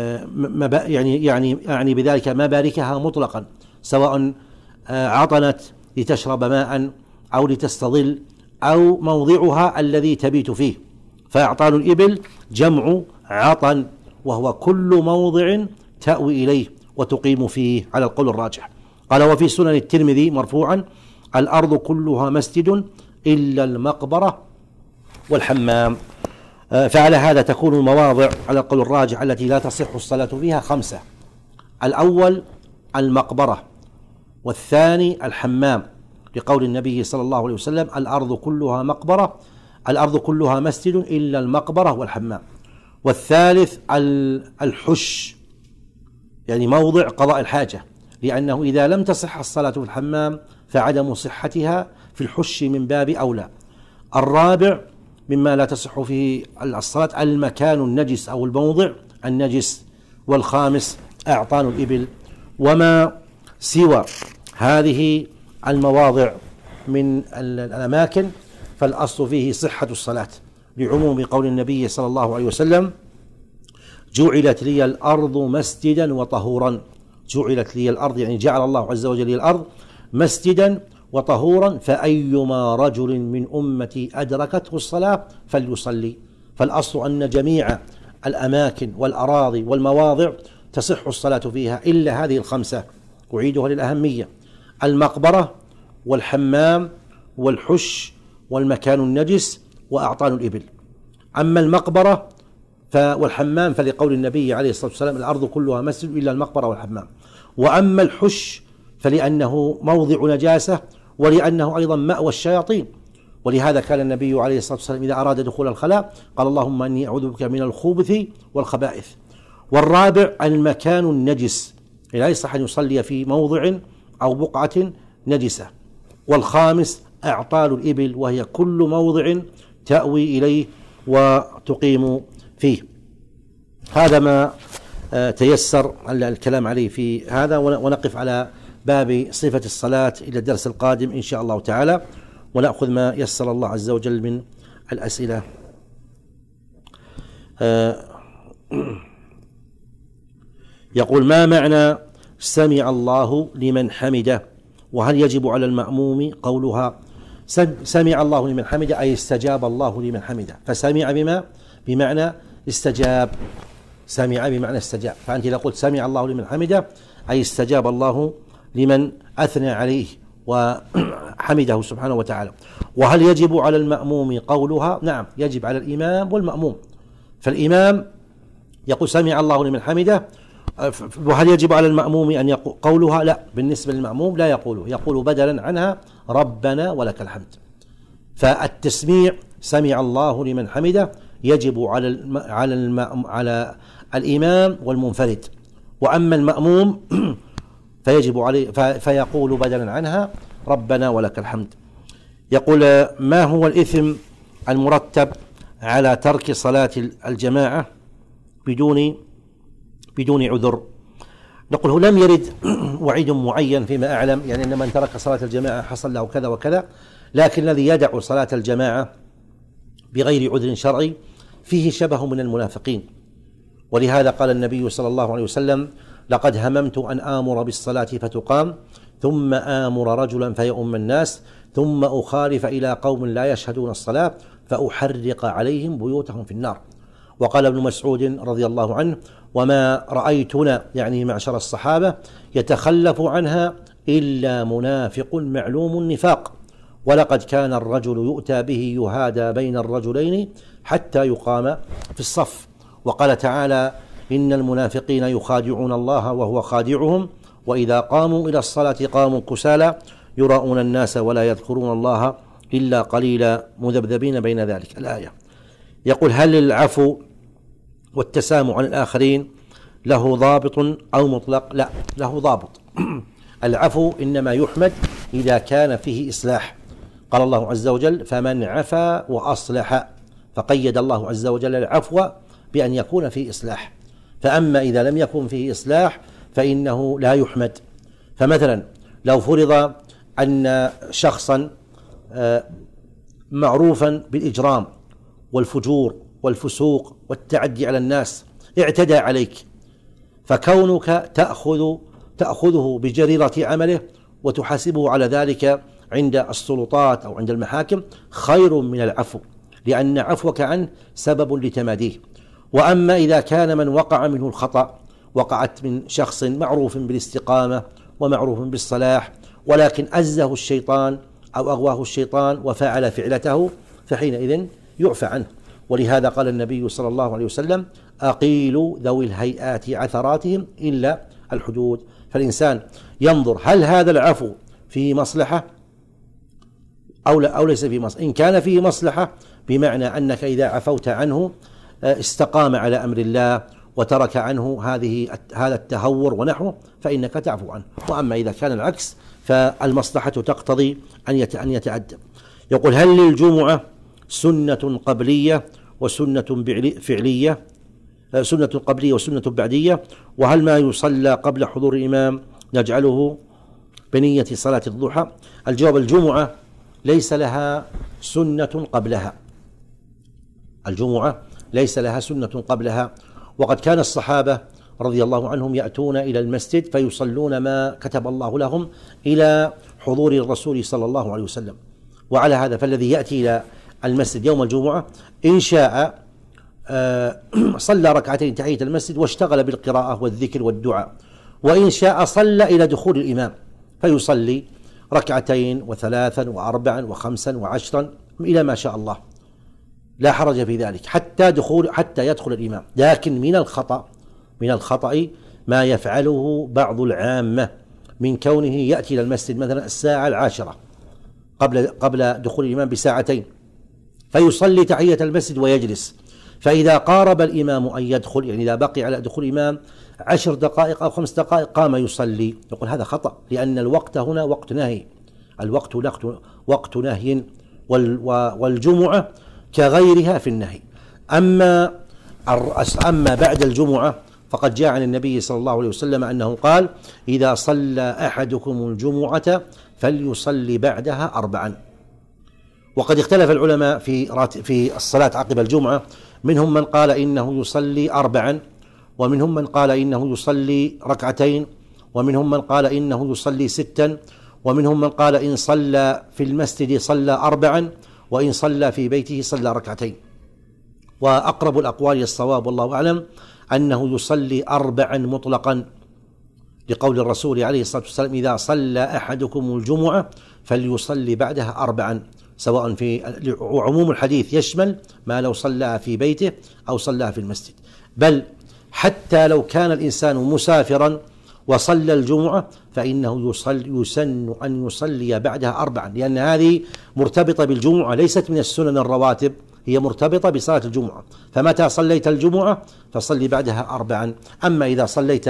يعني يعني يعني بذلك مباركها مطلقا، سواء عطنت لتشرب ماء أو لتستظل أو موضعها الذي تبيت فيه. فأعطان الإبل جمع عطن، وهو كل موضع تأوي إليه وتقيم فيه على القول الراجح. قال وفي سنن الترمذي مرفوعا الأرض كلها مسجد إلا المقبرة والحمام. فعلى هذا تكون المواضع على القول الراجح التي لا تصح الصلاة فيها خمسة: الأول المقبرة، والثاني الحمام، لقول النبي صلى الله عليه وسلم الأرض كلها مقبرة الأرض كلها مسجد إلا المقبرة والحمام. والثالث الحش، يعني موضع قضاء الحاجة، لأنه إذا لم تصح الصلاة في الحمام فعدم صحتها في الحش من باب أولى. الرابع مما لا تصح فيه الصلاة المكان النجس أو الموضع النجس. والخامس أعطان الإبل. وما سوى هذه المواضع من الأماكن فالأصل فيه صحة الصلاة، لعموم قول النبي صلى الله عليه وسلم جعلت لي الأرض مسجدا وطهورا. جعلت لي الأرض يعني جعل الله عز وجل لي الأرض مسجدا وطهورا، فأيما رجل من أمتي أدركته الصلاة فليصلي. فالأصل أن جميع الأماكن والأراضي والمواضع تصح الصلاة فيها إلا هذه الخمسة، أعيدها للأهمية: المقبرة والحمام والحش والمكان النجس وأعطان الإبل. أما المقبرة والحمام فلقول النبي عليه الصلاة والسلام الأرض كلها مسجد إلا المقبرة والحمام. وأما الحش فلأنه موضع نجاسة، ولأنه أيضا مأوى الشياطين، ولهذا كان النبي عليه الصلاة والسلام إذا أراد دخول الخلاء قال اللهم إني أعوذ بك من الخبث والخبائث. والرابع المكان النجس، لا يصح أن يصلي في موضع أو بقعة نجسة. والخامس أعطال الإبل، وهي كل موضع تأوي إليه وتقيم فيه. هذا ما تيسر الكلام عليه في هذا، ونقف على باب صفة الصلاة إلى الدرس القادم إن شاء الله تعالى، ونأخذ ما يسر الله عز وجل من الأسئلة. يقول ما معنى سمع الله لمن حمده، وهل يجب على المأموم قولها؟ سمع الله لمن حمده أي استجاب الله لمن حمده، فسمع بما بمعنى استجاب، سمع بمعنى استجاب. فأنت إذا قلت سمع الله لمن حمده أي استجاب الله لمن أثنى عليه وحمده سبحانه وتعالى. وهل يجب على المأموم قولها؟ نعم، يجب على الإمام والمأموم. فالإمام يقول سمع الله لمن حمده، وهل يجب على المأموم أن يقول قولها؟ لا، بالنسبة للمأموم لا يقوله، يقول بدلا عنها ربنا ولك الحمد. فالتسميع سمع الله لمن حمده يجب على الم... على الم... على الإمام والمنفرد. وأما المأموم فيجب عليه في... فيقول بدلا عنها ربنا ولك الحمد. يقول ما هو الإثم المرتب على ترك صلاة الجماعة بدون بدون عذر؟ نقول لم يرد وعيد معين فيما أعلم، يعني أن من ترك صلاة الجماعة حصل له كذا وكذا، لكن الذي يدع صلاة الجماعة بغير عذر شرعي فيه شبه من المنافقين. ولهذا قال النبي صلى الله عليه وسلم لقد هممت أن آمر بالصلاة فتقام ثم آمر رجلا فيؤم الناس ثم أخالف إلى قوم لا يشهدون الصلاة فأحرق عليهم بيوتهم في النار. وقال ابن مسعود رضي الله عنه وما رأيتنا يعني معشر الصحابة يتخلف عنها إلا منافق معلوم النفاق، ولقد كان الرجل يؤتى به يهادى بين الرجلين حتى يقام في الصف. وقال تعالى إن المنافقين يخادعون الله وهو خادعهم وإذا قاموا إلى الصلاة قاموا كسالى يراؤون الناس ولا يذكرون الله إلا قليلا مذبذبين بين ذلك. الآية. يقول هل العفو والتسامح عن الآخرين له ضابط أو مطلق؟ لا، له ضابط. العفو إنما يحمد إذا كان فيه إصلاح. قال الله عز وجل فمن عفا وأصلح، فقيد الله عز وجل العفو بأن يكون فيه إصلاح. فأما إذا لم يكن فيه إصلاح فإنه لا يحمد. فمثلا لو فرض أن شخصا معروفا بالإجرام والفجور والفسوق والتعدي على الناس اعتدى عليك، فكونك تأخذ تأخذه بجريرة عمله وتحاسبه على ذلك عند السلطات أو عند المحاكم خير من العفو، لأن عفوك عنه سبب لتماديه. وأما إذا كان من وقع منه الخطأ وقعت من شخص معروف بالاستقامة ومعروف بالصلاح، ولكن أزه الشيطان أو أغواه الشيطان وفعل فعلته، فحينئذ يعفى عنه. ولهذا قال النبي صلى الله عليه وسلم: أقيلوا ذوي الهيئات عثراتهم إلا الحدود. فالإنسان ينظر هل هذا العفو فيه مصلحة أو لا أو ليس فيه مصلحة. إن كان فيه مصلحة بمعنى أنك إذا عفوت عنه استقام على أمر الله وترك عنه هذه هذا التهور ونحوه، فإنك تعفو عنه. وأما إذا كان العكس فالمصلحة تقتضي أن أن يتأدب. يقول: هل للجمعة سنة قبلية وسنة فعلية سنة قبلية وسنة بعدية؟ وهل ما يصلى قبل حضور الإمام نجعله بنية صلاة الضحى؟ الجواب: الجمعة ليس لها سنة قبلها، الجمعة ليس لها سنة قبلها. وقد كان الصحابة رضي الله عنهم يأتون إلى المسجد فيصلون ما كتب الله لهم إلى حضور الرسول صلى الله عليه وسلم. وعلى هذا فالذي يأتي إلى المسجد يوم الجمعة إن شاء صلى ركعتين تحية المسجد واشتغل بالقراءة والذكر والدعاء، وإن شاء صلى إلى دخول الإمام فيصلي ركعتين وثلاثا وأربعا وخمسا وعشرا إلى ما شاء الله، لا حرج في ذلك حتى دخول حتى يدخل الإمام. لكن من الخطأ من الخطأ ما يفعله بعض العامة من كونه يأتي إلى المسجد مثلا الساعة العاشرة قبل قبل دخول الإمام بساعتين فيصلي تحية المسجد ويجلس، فإذا قارب الإمام أن يدخل، يعني إذا بقي على دخول الإمام عشر دقائق أو خمس دقائق قام يصلي. يقول هذا خطأ، لأن الوقت هنا وقت نهي، الوقت وقت نهي، والجمعة كغيرها في النهي. أما أما بعد الجمعة فقد جاء عن النبي صلى الله عليه وسلم أنه قال: إذا صلى أحدكم الجمعة فليصلي بعدها أربعا. وقد اختلف العلماء في في الصلاة عقب الجمعة، منهم من قال إنه يصلي أربعا، ومنهم من قال إنه يصلي ركعتين، ومنهم من قال إنه يصلي ستا، ومنهم من قال إن صلى في المسجد صلى أربعا، وإن صلى في بيته صلى ركعتين. وأقرب الأقوال إلى الصواب والله أعلم أنه يصلي أربعا مطلقا، لقول الرسول عليه الصلاة والسلام: إذا صلى أحدكم الجمعة فليصلي بعدها أربعا، سواء في عموم الحديث يشمل ما لو صلى في بيته أو صلى في المسجد، بل حتى لو كان الإنسان مسافرا وصلى الجمعة فإنه يصل يسن أن يصلي بعدها أربعا، لأن هذه مرتبطة بالجمعة، ليست من السنن الرواتب، هي مرتبطة بصلاة الجمعة. فمتى صليت الجمعة فصلي بعدها أربعا. أما إذا صليت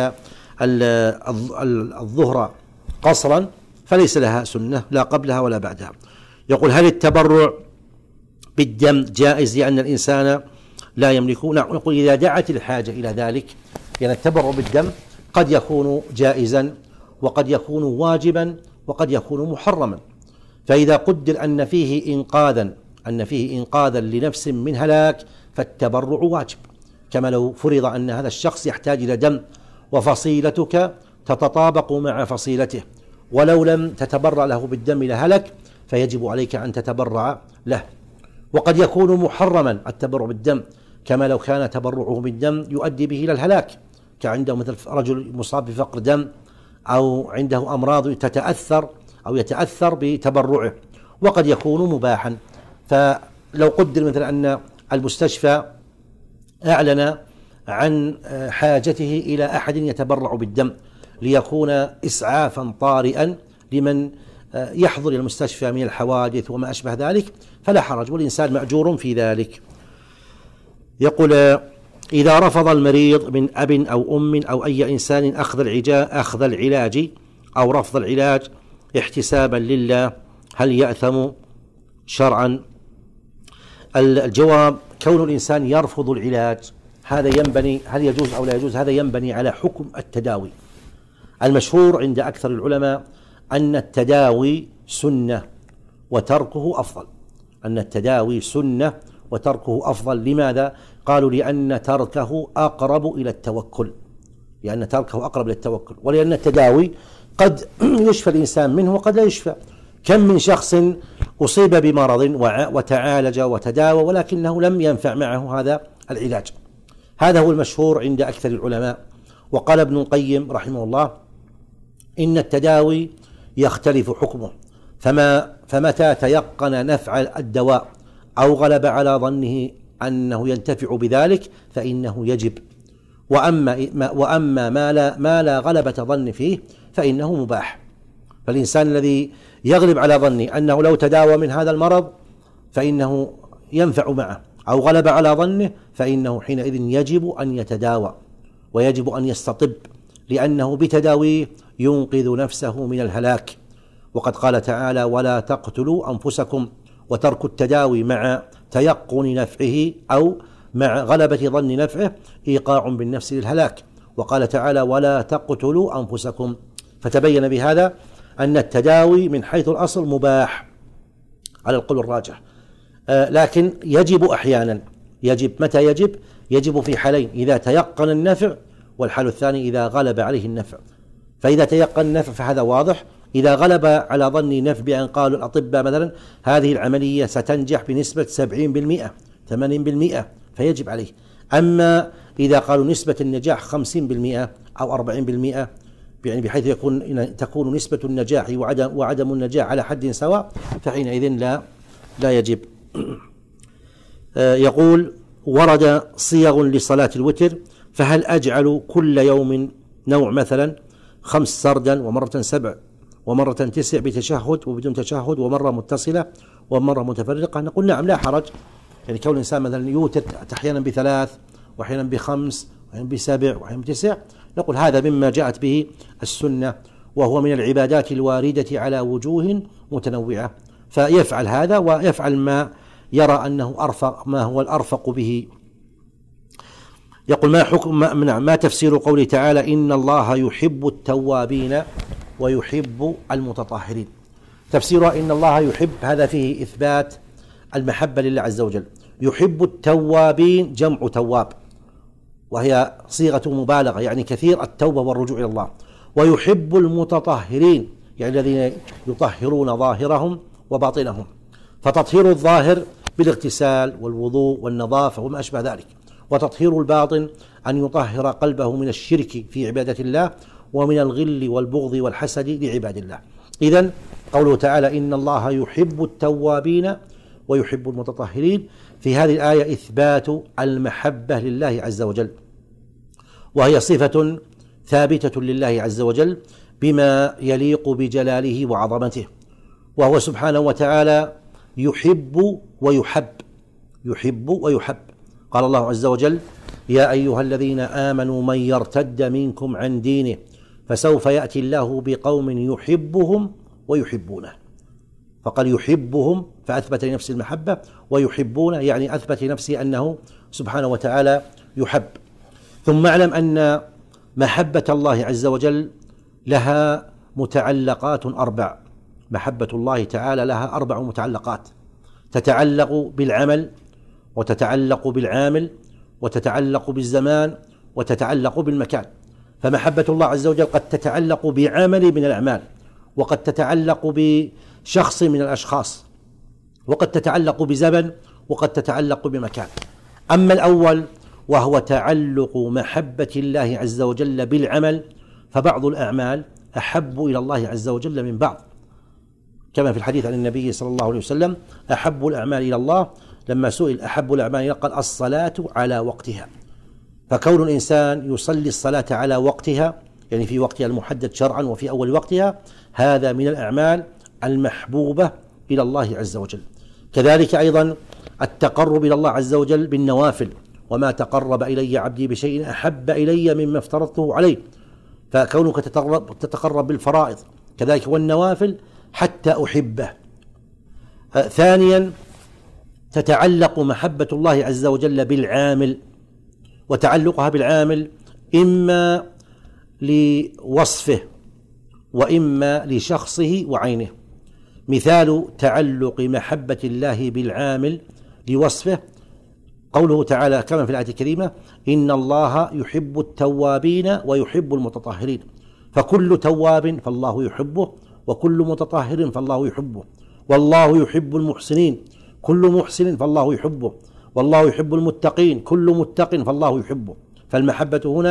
الظهر قصرا فليس لها سنة لا قبلها ولا بعدها. يقول: هل التبرع بالدم جائز لأن الإنسان لا يملك؟ نعم. يقول: إذا دعت الحاجة إلى ذلك، يعني التبرع بالدم قد يكون جائزا وقد يكون واجبا وقد يكون محرما. فإذا قدر أن فيه إنقاذا أن فيه إنقاذا لنفس من هلاك فالتبرع واجب، كما لو فرض أن هذا الشخص يحتاج إلى دم وفصيلتك تتطابق مع فصيلته، ولو لم تتبرع له بالدم لهلك فيجب عليك أن تتبرع له. وقد يكون محرما التبرع بالدم، كما لو كان تبرعه بالدم يؤدي به إلى الهلاك، كعنده مثل رجل مصاب بفقر دم أو عنده أمراض تتأثر أو يتأثر بتبرعه. وقد يكون مباحا، فلو قدر مثلا أن المستشفى أعلن عن حاجته إلى أحد يتبرع بالدم ليكون إسعافا طارئا لمن يحضر المستشفى من الحوادث وما أشبه ذلك فلا حرج، والإنسان مأجور في ذلك. يقول: إذا رفض المريض من أب أو أم أو أي إنسان أخذ أخذ العلاج أو رفض العلاج احتسابا لله هل يأثم شرعا؟ الجواب: كون الإنسان يرفض العلاج هذا ينبني، هل يجوز أو لا يجوز، هذا ينبني على حكم التداوي. المشهور عند أكثر العلماء أن التداوي سنة وتركه أفضل، أن التداوي سنة وتركه أفضل. لماذا؟ قالوا: لأن تركه أقرب إلى التوكل، لأن تركه أقرب إلى التوكل، ولأن التداوي قد يشفى الإنسان منه وقد لا يشفى. كم من شخص أصيب بمرض وتعالج وتداوى ولكنه لم ينفع معه هذا العلاج. هذا هو المشهور عند أكثر العلماء. وقال ابن القيم رحمه الله إن التداوي يختلف حكمه، فما فمتى تيقن نفع الدواء أو غلب على ظنه أنه ينتفع بذلك فإنه يجب، وأما وأما ما لا ما لا غلبة ظن فيه فإنه مباح. فالإنسان الذي يغلب على ظنه أنه لو تداوى من هذا المرض فإنه ينفع معه أو غلب على ظنه فإنه حينئذ يجب أن يتداوى ويجب أن يستطب، لأنه بتداويه ينقذ نفسه من الهلاك. وقد قال تعالى ولا تقتلوا أنفسكم، وترك التداوي مع تيقن نفعه أو مع غلبة ظن نفعه إيقاع بالنفس للهلاك. وقال تعالى ولا تقتلوا أنفسكم، فتبين بهذا أن التداوي من حيث الأصل مباح على القول الراجح، آه لكن يجب أحيانا. يجب متى يجب؟ يجب في حالين: إذا تيقن النفع، والحال الثاني إذا غلب عليه النفع. فإذا تيقن النفع فهذا واضح. إذا غلب على ظني نفع بأن قالوا الأطباء مثلا هذه العملية ستنجح بنسبة سبعين بالمئة ثمانين بالمئة فيجب عليه. أما إذا قالوا نسبة النجاح خمسين بالمئة أو أربعين بالمئة، يعني بحيث يكون تكون نسبة النجاح وعدم, وعدم النجاح على حد سواء، فحينئذ لا لا يجب. يقول ورد صيغ لصلاة الوتر، فهل أجعل كل يوم نوع مثلا خمس سردا ومرة سبع ومرة تسع بتشهد وبدون تشهد ومرة متصلة ومرة متفرقة؟ نقول نعم لا حرج. يعني كون الإنسان مثلا يوتر أحيانا بثلاث وأحيانا بخمس وأحيانا بسبع وأحيانا بتسع، نقول هذا مما جاءت به السنة، وهو من العبادات الواردة على وجوه متنوعة، فيفعل هذا ويفعل ما يرى أنه أرفق، ما هو الأرفق به. يقول ما حكم ما, ما تفسير قوله تعالى إن الله يحب التوابين ويحب المتطهرين؟ تفسيرها إن الله يحب، هذا فيه إثبات المحبة لله عز وجل. يحب التوابين جمع تواب، وهي صيغة مبالغة يعني كثير التوبة والرجوع إلى الله. ويحب المتطهرين يعني الذين يطهرون ظاهرهم وباطنهم، فتطهير الظاهر بالاغتسال والوضوء والنظافة وما أشبه ذلك، وتطهير الباطن أن يطهر قلبه من الشرك في عبادة الله ومن الغل والبغض والحسد لعباد الله. إذن قوله تعالى إن الله يحب التوابين ويحب المتطهرين، في هذه الآية إثبات المحبة لله عز وجل، وهي صفة ثابتة لله عز وجل بما يليق بجلاله وعظمته، وهو سبحانه وتعالى يحب ويحب، يحب ويحب. قال الله عز وجل يا أيها الذين آمنوا من يرتد منكم عن دينه فسوف يأتي الله بقوم يحبهم ويحبونه، فقال يحبهم فأثبت لنفسه المحبة، ويحبونه يعني أثبت لنفسه أنه سبحانه وتعالى يحب. ثم اعلم أن محبة الله عز وجل لها متعلقات أربع. محبة الله تعالى لها أربع متعلقات، تتعلق بالعمل، وتتعلق بالعامل، وتتعلق بالزمان، وتتعلق بالمكان. فمحبة الله عز وجل قد تتعلق بعمل من الأعمال، وقد تتعلق بشخص من الأشخاص، وقد تتعلق بزمن، وقد تتعلق بمكان. أما الأول وهو تعلق محبة الله عز وجل بالعمل، فبعض الأعمال أحب إلى الله عز وجل من بعض، كما في الحديث عن النبي صلى الله عليه وسلم أحب الأعمال إلى الله، لما سئل أحب الأعمال إلى الله قال الصلاة على وقتها. فكون الإنسان يصلي الصلاة على وقتها يعني في وقتها المحدد شرعا وفي أول وقتها، هذا من الأعمال المحبوبة إلى الله عز وجل. كذلك أيضا التقرب إلى الله عز وجل بالنوافل، وما تقرب إلي عبدي بشيء أحب إلي مما افترضته عليه، فكونك تتقرب, تتقرب بالفرائض كذلك والنوافل حتى أحبه. آه ثانيا تتعلق محبة الله عز وجل بالعامل، وتعلقها بالعامل إما لوصفه وإما لشخصه وعينه. مثال تعلق محبة الله بالعامل لوصفه قوله تعالى كما في الآية الكريمة إن الله يحب التوابين ويحب المتطهرين، فكل تواب فالله يحبه، وكل متطهر فالله يحبه، والله يحب المحسنين، كل محسن فالله يحبه، والله يحب المتقين، كل متق فالله يحبه. فالمحبة هنا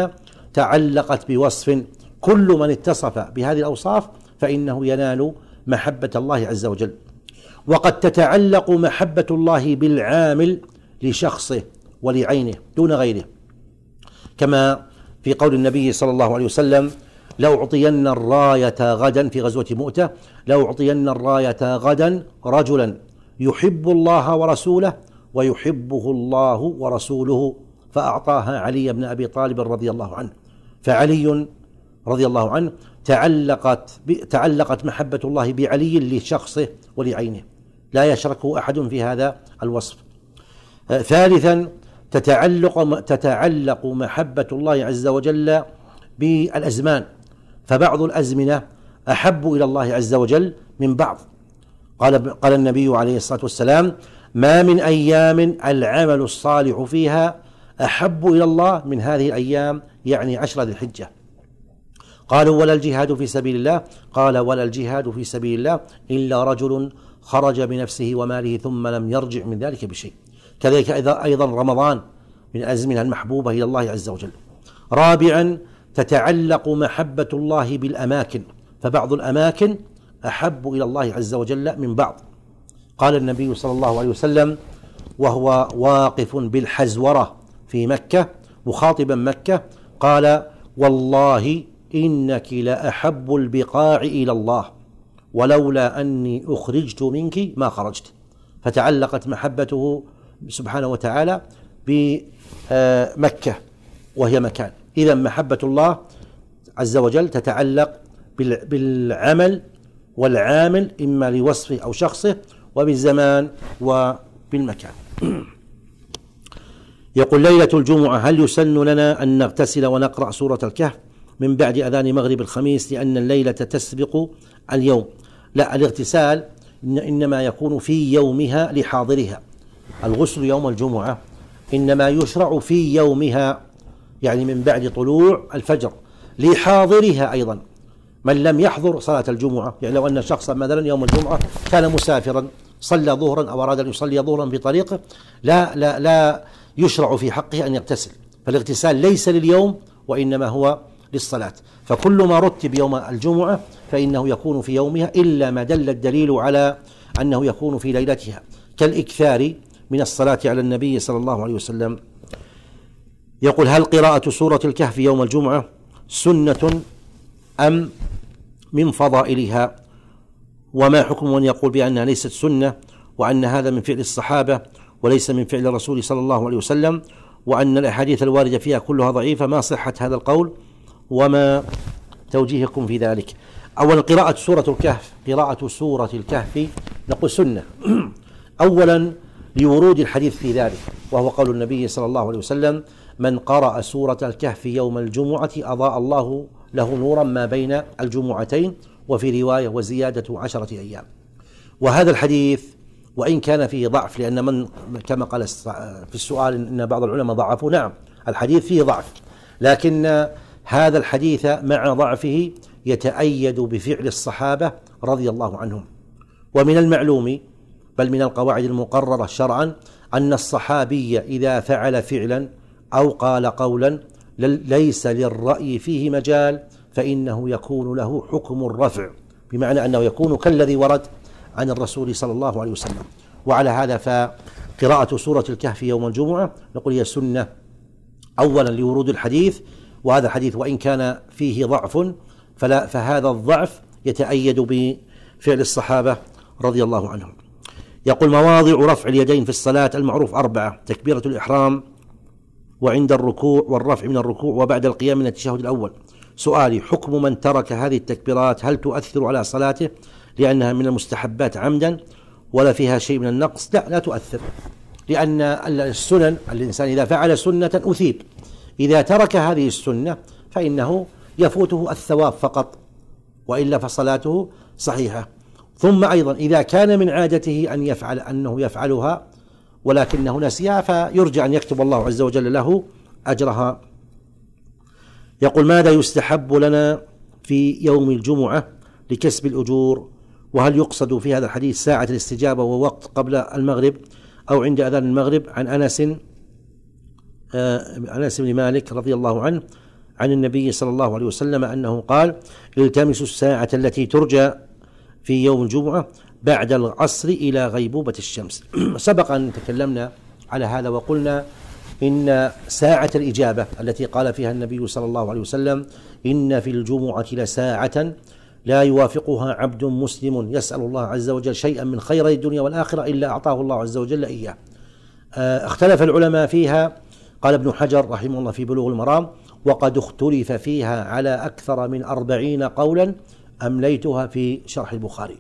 تعلقت بوصف، كل من اتصف بهذه الأوصاف فإنه ينال محبة الله عز وجل. وقد تتعلق محبة الله بالعامل لشخصه ولعينه دون غيره، كما في قول النبي صلى الله عليه وسلم: لأعطين الراية غدا، في غزوة مؤتة: لأعطين الراية غدا رجلا يحب الله ورسوله ويحبه الله ورسوله، فأعطاها علي بن أبي طالب رضي الله عنه. فعلي رضي الله عنه تعلقت تعلقت محبة الله بعلي لشخصه ولعينه، لا يشركه أحد في هذا الوصف. ثالثا تتعلق تتعلق محبة الله عز وجل بالأزمان، فبعض الأزمنة أحب إلى الله عز وجل من بعض. قال قال النبي عليه الصلاة والسلام: ما من أيام العمل الصالح فيها أحب إلى الله من هذه الأيام، يعني عشر ذي الحجة. قالوا: ولا الجهاد في سبيل الله؟ قال: ولا الجهاد في سبيل الله إلا رجل خرج بنفسه وماله ثم لم يرجع من ذلك بشيء. كذلك أيضا رمضان من الأزمنة المحبوبة إلى الله عز وجل. رابعا تتعلق محبة الله بالأماكن، فبعض الأماكن أحب إلى الله عز وجل من بعض. قال النبي صلى الله عليه وسلم وهو واقف بالحزورة في مكة مخاطبا مكة، قال: والله إنك لأحب البقاع إلى الله، ولولا أني أخرجت منك ما خرجت. فتعلقت محبته سبحانه وتعالى بمكة وهي مكان. إذا محبة الله عز وجل تتعلق بالعمل والعامل، إما لوصفه أو شخصه، وبالزمان وبالمكان. يقول: ليلة الجمعة هل يسن لنا أن نغتسل ونقرأ سورة الكهف من بعد أذان مغرب الخميس لأن الليلة تسبق اليوم؟ لا، الاغتسال إنما يكون في يومها لحاضرها. الغسل يوم الجمعة إنما يشرع في يومها، يعني من بعد طلوع الفجر، لحاضرها أيضا. من لم يحضر صلاة الجمعة، يعني لو أن شخصا مثلا يوم الجمعة كان مسافرا صلى ظهرا أو أراد أن يصلي ظهرا في طريقه، لا لا لا يشرع في حقه أن يغتسل. فالاغتسال ليس لليوم وإنما هو للصلاة. فكل ما رتب يوم الجمعة فإنه يكون في يومها، إلا ما دل الدليل على أنه يكون في ليلتها، كالإكثار من الصلاة على النبي صلى الله عليه وسلم. يقول: هل قراءة سورة الكهف يوم الجمعة سنة أم من فضائلها؟ وما حكم من يقول بأنها ليست سنة، وأن هذا من فعل الصحابة وليس من فعل الرسول صلى الله عليه وسلم، وأن الأحاديث الواردة فيها كلها ضعيفة؟ ما صحة هذا القول وما توجيهكم في ذلك؟ أولا، قراءة سورة الكهف قراءة سورة الكهف نقول سنة أولا لورود الحديث في ذلك، وهو قول النبي صلى الله عليه وسلم: من قرأ سورة الكهف يوم الجمعة أضاء الله له نورا ما بين الجمعتين، وفي رواية: وزيادة عشرة أيام. وهذا الحديث وإن كان فيه ضعف، لأن من كما قال في السؤال إن بعض العلماء ضعفوا، نعم الحديث فيه ضعف، لكن هذا الحديث مع ضعفه يتأيد بفعل الصحابة رضي الله عنهم. ومن المعلوم بل من القواعد المقررة شرعا أن الصحابي إذا فعل فعلا أو قال قولا ليس للرأي فيه مجال فإنه يكون له حكم الرفع، بمعنى أنه يكون كالذي ورد عن الرسول صلى الله عليه وسلم. وعلى هذا فقراءة سورة الكهف يوم الجمعة نقول هي سنة أولا لورود الحديث، وهذا الحديث وإن كان فيه ضعف فلا فهذا الضعف يتأيد بفعل الصحابة رضي الله عنهم. يقول: مواضع رفع اليدين في الصلاة المعروف أربعة: تكبيرة الإحرام، وعند الركوع، والرفع من الركوع، وبعد القيام من التشهد الأول. سؤالي: حكم من ترك هذه التكبيرات هل تؤثر على صلاته لأنها من المستحبات عمدا ولا فيها شيء من النقص؟ لا، لا تؤثر، لأن السنن الإنسان إذا فعل سنة أثيب، إذا ترك هذه السنة فإنه يفوته الثواب فقط، وإلا فصلاته صحيحة. ثم أيضا إذا كان من عادته أن يفعل أنه يفعلها ولكنه نسيها فيرجى أن يكتب الله عز وجل له أجرها. يقول: ماذا يستحب لنا في يوم الجمعة لكسب الأجور؟ وهل يقصد في هذا الحديث ساعة الاستجابة ووقت قبل المغرب أو عند أذان المغرب؟ عن أنس آه أنس بن مالك رضي الله عنه عن النبي صلى الله عليه وسلم أنه قال: التمسوا الساعة التي ترجى في يوم الجمعة بعد العصر إلى غيبوبة الشمس. سبق أن تكلمنا على هذا وقلنا إن ساعة الإجابة التي قال فيها النبي صلى الله عليه وسلم: إن في الجمعة لساعة لا يوافقها عبد مسلم يسأل الله عز وجل شيئا من خيري الدنيا والآخرة إلا أعطاه الله عز وجل إياه. اختلف العلماء فيها. قال ابن حجر رحمه الله في بلوغ المرام: وقد اختلف فيها على أكثر من أربعين قولا أمليتها في شرح البخاري.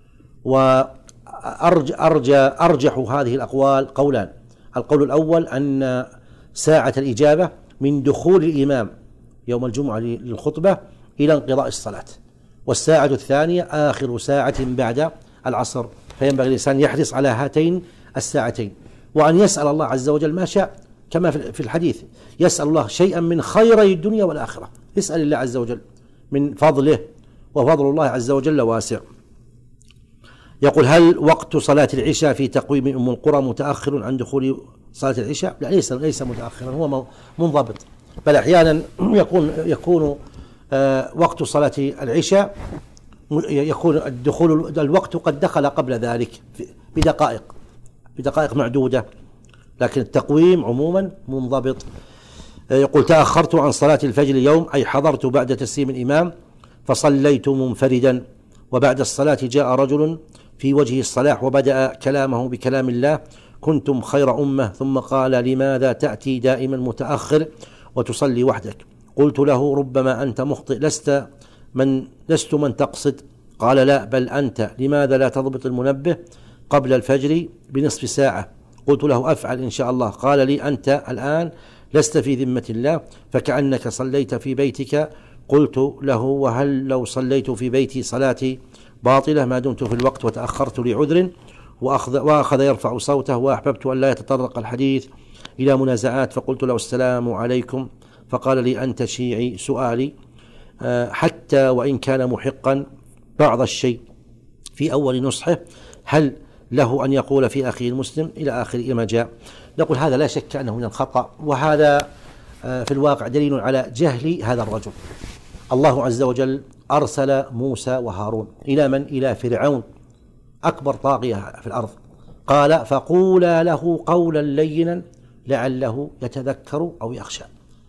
وأرجى أرجح هذه الأقوال قولان: القول الأول أن ساعة الإجابة من دخول الإمام يوم الجمعة للخطبة إلى انقضاء الصلاة، والساعة الثانية آخر ساعة بعد العصر، فينبغي الإنسان يحرص على هاتين الساعتين، وأن يسأل الله عز وجل ما شاء، كما في الحديث: يسأل الله شيئا من خيري الدنيا والآخرة. يسأل الله عز وجل من فضله، وفضل الله عز وجل واسع. يقول: هل وقت صلاة العشاء في تقويم أم القرى متأخر عن دخول صلاة العشاء؟ لا، ليس ليس متأخرا، هو منضبط، بل أحيانا يكون يكون آه وقت صلاة العشاء يكون الدخول الوقت قد دخل قبل ذلك بدقائق بدقائق معدودة، لكن التقويم عموما منضبط. يقول: تأخرت عن صلاة الفجر اليوم، أي حضرت بعد تسليم الإمام فصليت منفردا، وبعد الصلاة جاء رجل في وجهه الصلاح وبدأ كلامه بكلام الله: كنتم خير أمة، ثم قال: لماذا تأتي دائما متأخر وتصلي وحدك؟ قلت له: ربما أنت مخطئ، لست من لست من تقصد. قال: لا، بل أنت. لماذا لا تضبط المنبه قبل الفجر بنصف ساعة؟ قلت له: أفعل إن شاء الله. قال لي: أنت الآن لست في ذمة الله، فكأنك صليت في بيتك. قلت له: وهل لو صليت في بيتي صلاتي باطلة ما دمت في الوقت وتأخرت لعذر؟ وأخذ, وأخذ يرفع صوته، وأحببت أن لا يتطرق الحديث إلى منازعات، فقلت له: السلام عليكم. فقال لي: أنت شيعي. سؤالي: حتى وإن كان محقا بعض الشيء في أول نصحه، هل له أن يقول في أخيه المسلم إلى آخر ما جاء؟ نقول: هذا لا شك أنه من الخطأ، وهذا في الواقع دليل على جهل هذا الرجل. الله عز وجل أرسل موسى وهارون إلى من؟ إلى فرعون، أكبر طاغية في الأرض. قال: فقولا له قولا لينا لعله يتذكر أو يخشى.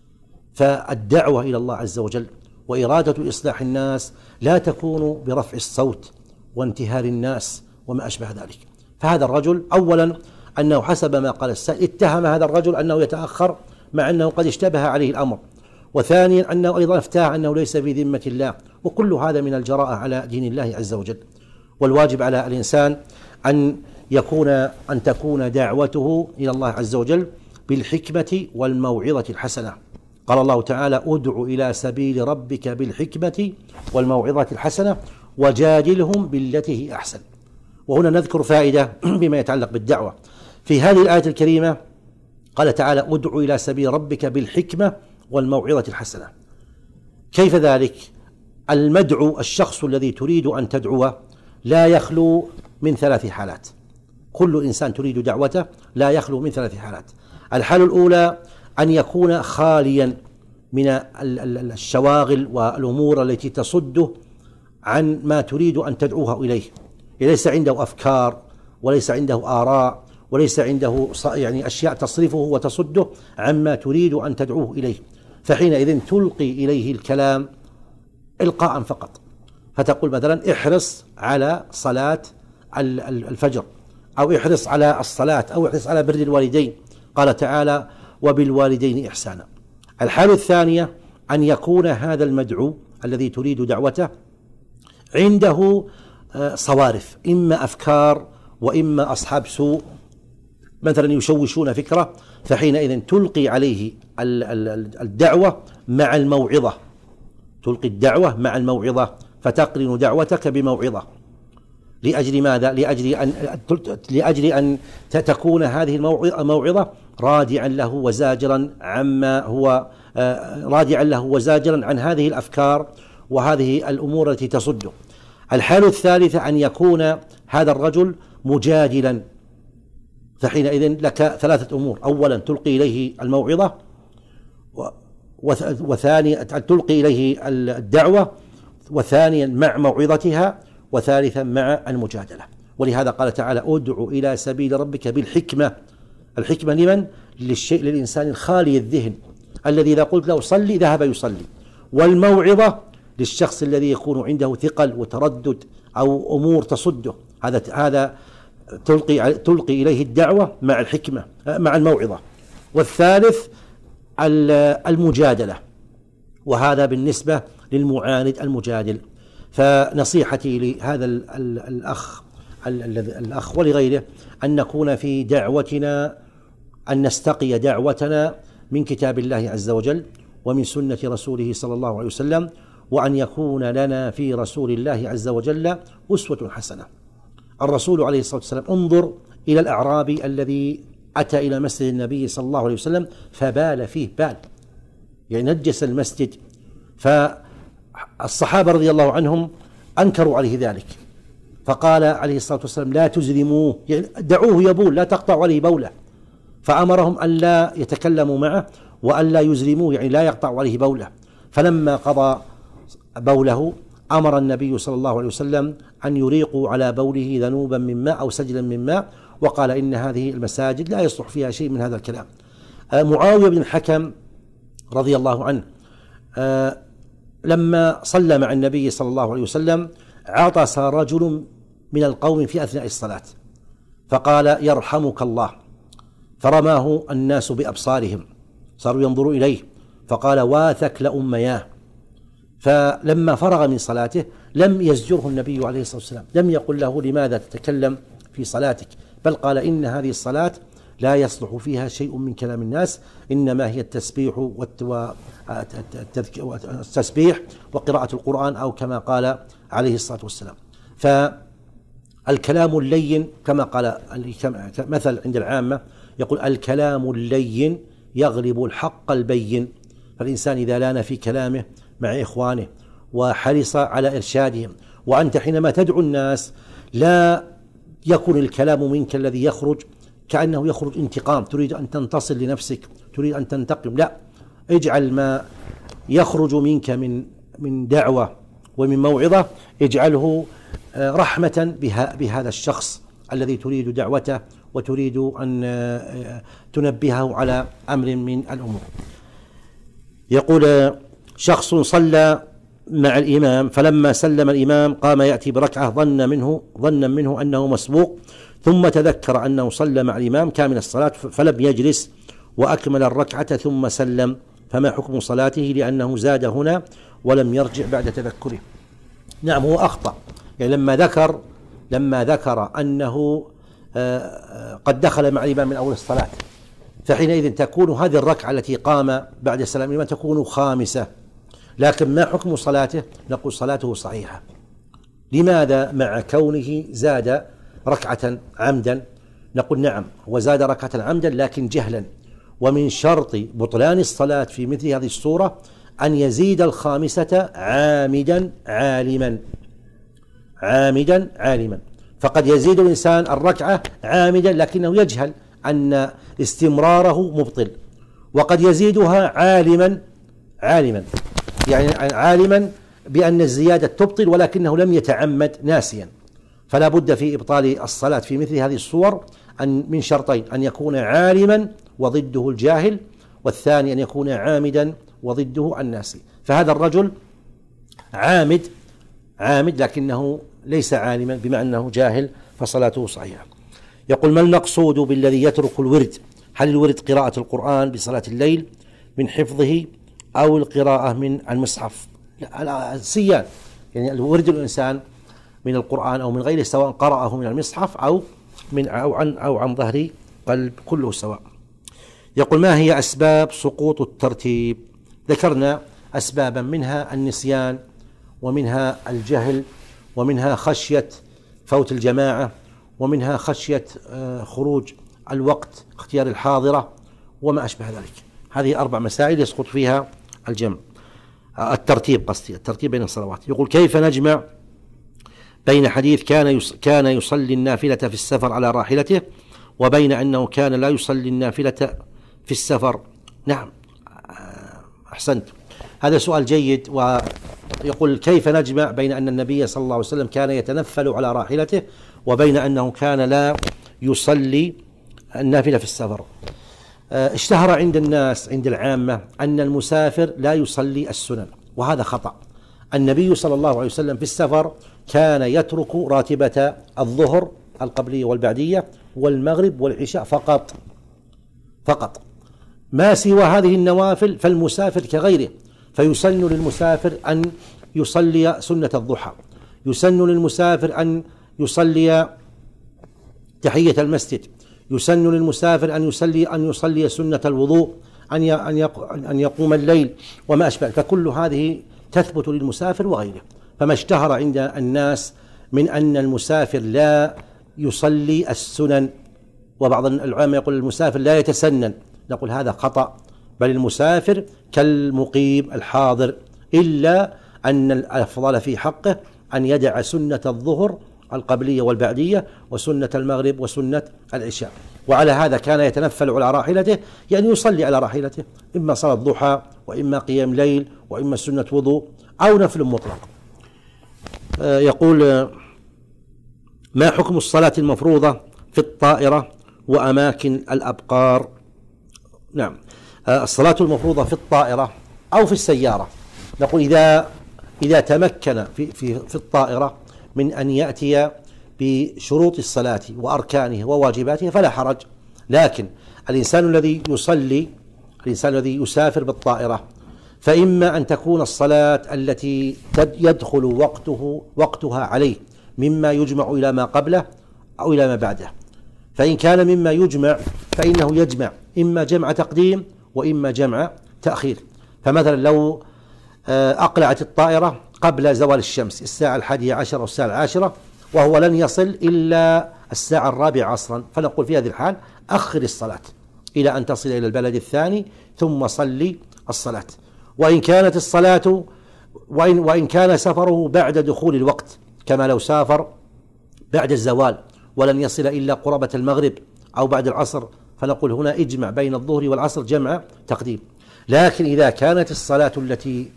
فالدعوة إلى الله عز وجل وإرادة إصلاح الناس لا تكون برفع الصوت وانتهار الناس وما أشبه ذلك. فهذا الرجل أولا أنه حسب ما قال السائل اتهم هذا الرجل أنه يتأخر مع أنه قد اشتبه عليه الأمر، وثانيا أنه أيضا افتاه أنه ليس في ذمة الله، وكل هذا من الجراءة على دين الله عز وجل. والواجب على الإنسان أن يكون أن تكون دعوته إلى الله عز وجل بالحكمة والموعظة الحسنة. قال الله تعالى: ادع إلى سبيل ربك بالحكمة والموعظة الحسنة وجادلهم بالتي هي أحسن. وهنا نذكر فائدة بما يتعلق بالدعوة. في هذه الآية الكريمة قال تعالى: ادع إلى سبيل ربك بالحكمة والموعظة الحسنة. كيف ذلك؟ المدعو، الشخص الذي تريد أن تدعوه، لا يخلو من ثلاث حالات. كل إنسان تريد دعوته لا يخلو من ثلاث حالات. الحالة الأولى أن يكون خاليا من الشواغل والأمور التي تصده عن ما تريد أن تدعوه إليه، ليس عنده أفكار وليس عنده آراء وليس عنده يعني أشياء تصرفه وتصده عما تريد أن تدعوه إليه، فحينئذ تلقي إليه الكلام إلقاء فقط، فتقول مثلا: احرص على صلاة الفجر، أو احرص على الصلاة، أو احرص على بر الوالدين. قال تعالى: وبالوالدين إحسانا. الحالة الثانية أن يكون هذا المدعو الذي تريد دعوته عنده صوارف، إما أفكار وإما أصحاب سوء مثلا يشوشون فكرة، فحينئذ تلقي عليه الدعوة مع الموعظة، تلقي الدعوة مع الموعظة، فتقرن دعوتك بموعظة. لأجل ماذا؟ لأجل أن لأجل أن تكون هذه الموعظة رادعا له وزاجرا عما هو رادعا له وزاجرا عن هذه الأفكار وهذه الأمور التي تصده. الحالة الثالثة أن يكون هذا الرجل مجادلا، فحينئذ لك ثلاثة أمور: أولا تلقي إليه الموعظة، وثانيا تلقي إليه الدعوة، وثانيا مع موعظتها، وثالثا مع المجادلة. ولهذا قال تعالى ادع إلى سبيل ربك بالحكمة. الحكمة لمن؟ للشيء للإنسان الخالي الذهن الذي إذا قلت له صلي ذهب يصلي. والموعظة للشخص الذي يكون عنده ثقل وتردد أو أمور تصده، هذا هذا تلقي تلقي إليه الدعوة مع الحكمة مع الموعظة. والثالث المجادلة، وهذا بالنسبة للمعاند المجادل. فنصيحتي لهذا الأخ الأخ ولغيره أن نكون في دعوتنا، أن نستقي دعوتنا من كتاب الله عز وجل ومن سنة رسوله صلى الله عليه وسلم، وأن يكون لنا في رسول الله عز وجل أسوة حسنة. الرسول عليه الصلاة والسلام انظر إلى الأعرابي الذي أتى إلى مسجد النبي صلى الله عليه وسلم فبال فيه بال، يعني نجس المسجد، فالصحابة رضي الله عنهم أنكروا عليه ذلك، فقال عليه الصلاة والسلام لا تزرموه، يعني دعوه يبول، لا تقطعوا عليه بوله، فأمرهم أن لا يتكلموا معه وأن لا يزرموه، يعني لا يقطعوا عليه بوله. فلما قضى بوله أمر النبي صلى الله عليه وسلم أن يريقوا على بوله ذنوبا من ماء أو سجلا من ماء، وقال إن هذه المساجد لا يصلح فيها شيء من هذا الكلام. معاوية بن الحكم رضي الله عنه لما صلى مع النبي صلى الله عليه وسلم عطس رجل من القوم في أثناء الصلاة فقال يرحمك الله، فرماه الناس بأبصارهم، صاروا ينظروا إليه، فقال واثك لأمياه. فلما فرغ من صلاته لم يزجره النبي عليه الصلاة والسلام، لم يقل له لماذا تتكلم في صلاتك، بل قال إن هذه الصلاة لا يصلح فيها شيء من كلام الناس، إنما هي التسبيح والتسبيح وقراءة القرآن، أو كما قال عليه الصلاة والسلام. فالكلام اللين كما قال مثل عند العامة يقول الكلام اللين يغلب الحق البين. فالإنسان إذا لان في كلامه مع إخوانه وحرص على إرشادهم، وأنت حينما تدعو الناس لا يكون الكلام منك الذي يخرج كأنه يخرج انتقام، تريد أن تنتصر لنفسك، تريد أن تنتقم، لا، اجعل ما يخرج منك من من دعوة ومن موعظة اجعله رحمة بها بهذا الشخص الذي تريد دعوته وتريد أن تنبهه على أمر من الأمور. يقول شخص صلى مع الإمام فلما سلم الإمام قام يأتي بركعة ظن منه ظنا منه أنه مسبوق، ثم تذكر أنه صلى مع الإمام كامل الصلاة فلم يجلس وأكمل الركعة ثم سلم، فما حكم صلاته لأنه زاد هنا ولم يرجع بعد تذكره؟ نعم، هو أخطأ، يعني لما ذكر لما ذكر أنه قد دخل مع الإمام من أول الصلاة، فحينئذ تكون هذه الركعة التي قام بعد سلام الإمام تكون خامسة. لكن ما حكم صلاته؟ نقول صلاته صحيحة. لماذا؟ مع كونه زاد ركعة عمدا. نقول نعم، وزاد ركعة عمدا لكن جهلا، ومن شرط بطلان الصلاة في مثل هذه الصورة أن يزيد الخامسة عامدا عالما عامدا عالما فقد يزيد الإنسان الركعة عامدا لكنه يجهل أن استمراره مبطل، وقد يزيدها عالما عالما يعني عالما بأن الزيادة تبطل ولكنه لم يتعمد ناسيا. فلا بد في إبطال الصلاة في مثل هذه الصور أن من شرطين: أن يكون عالما وضده الجاهل، والثاني أن يكون عامدا وضده الناسي. فهذا الرجل عامد عامد لكنه ليس عالما بمعنى أنه جاهل، فصلاته صحيحة. يقول: ما المقصود بالذي يترك الورد؟ هل الورد قراءة القرآن بصلاة الليل من حفظه أو القراءة من المصحف؟ لا، السيان، يعني الورد الإنسان من القرآن أو من غيره، سواء قرأه من المصحف أو من أو عن أو عن ظهر قلب، كله سواء. يقول: ما هي أسباب سقوط الترتيب؟ ذكرنا أسبابا، منها النسيان، ومنها الجهل، ومنها خشية فوت الجماعة، ومنها خشية خروج الوقت، اختيار الحاضرة، وما أشبه ذلك. هذه أربع مسائل يسقط فيها الجمع، الترتيب قصدي الترتيب بين الصلوات. يقول: كيف نجمع بين حديث كان كان يصلي النافلة في السفر على راحلته وبين أنه كان لا يصلي النافلة في السفر؟ نعم، أحسنت. هذا سؤال جيد. ويقول كيف نجمع بين أن النبي صلى الله عليه وسلم كان يتنفل على راحلته وبين أنه كان لا يصلي النافلة في السفر؟ اشتهر عند الناس عند العامة أن المسافر لا يصلي السنن، وهذا خطأ. النبي صلى الله عليه وسلم في السفر كان يترك راتبة الظهر القبلية والبعدية والمغرب والعشاء فقط فقط، ما سوى هذه النوافل فالمسافر كغيره، فيسن للمسافر أن يصلي سنة الضحى، يسن للمسافر أن يصلي تحية المسجد، يسن للمسافر أن يصلي أن يصلي سنة الوضوء، أن أن يقوم الليل وما أشبه. فكل هذه تثبت للمسافر وغيره. فما اشتهر عند الناس من أن المسافر لا يصلي السنن، وبعض العلماء يقول المسافر لا يتسنن، نقول هذا خطأ، بل المسافر كالمقيم الحاضر، إلا أن الأفضل في حقه أن يدع سنة الظهر القبلية والبعدية وسنة المغرب وسنة العشاء. وعلى هذا كان يتنفل على راحلته، يعني يصلي على راحلته إما صلاة ضحى وإما قيام ليل وإما سنة وضوء أو نفل مطلق. يقول ما حكم الصلاة المفروضة في الطائرة وأماكن الأبقار؟ نعم، الصلاة المفروضة في الطائرة أو في السيارة، نقول إذا إذا تمكن في في في الطائرة من أن يأتي بشروط الصلاة وأركانها وواجباتها فلا حرج. لكن الإنسان الذي يصلي الإنسان الذي يسافر بالطائرة فإما أن تكون الصلاة التي يدخل وقته وقتها عليه مما يجمع إلى ما قبله أو إلى ما بعده. فإن كان مما يجمع فإنه يجمع إما جمع تقديم وإما جمع تأخير. فمثلا لو أقلعت الطائرة قبل زوال الشمس الساعة الحادية عشر أو الساعة العاشرة وهو لن يصل إلا الساعة الرابعة عصرا، فنقول في هذه الحال أخر الصلاة إلى أن تصل إلى البلد الثاني ثم صلي الصلاة. وإن كانت الصلاة وإن, وإن كان سفره بعد دخول الوقت، كما لو سافر بعد الزوال ولن يصل إلا قرابة المغرب أو بعد العصر، فنقول هنا اجمع بين الظهر والعصر جمع تقديم. لكن إذا كانت الصلاة التي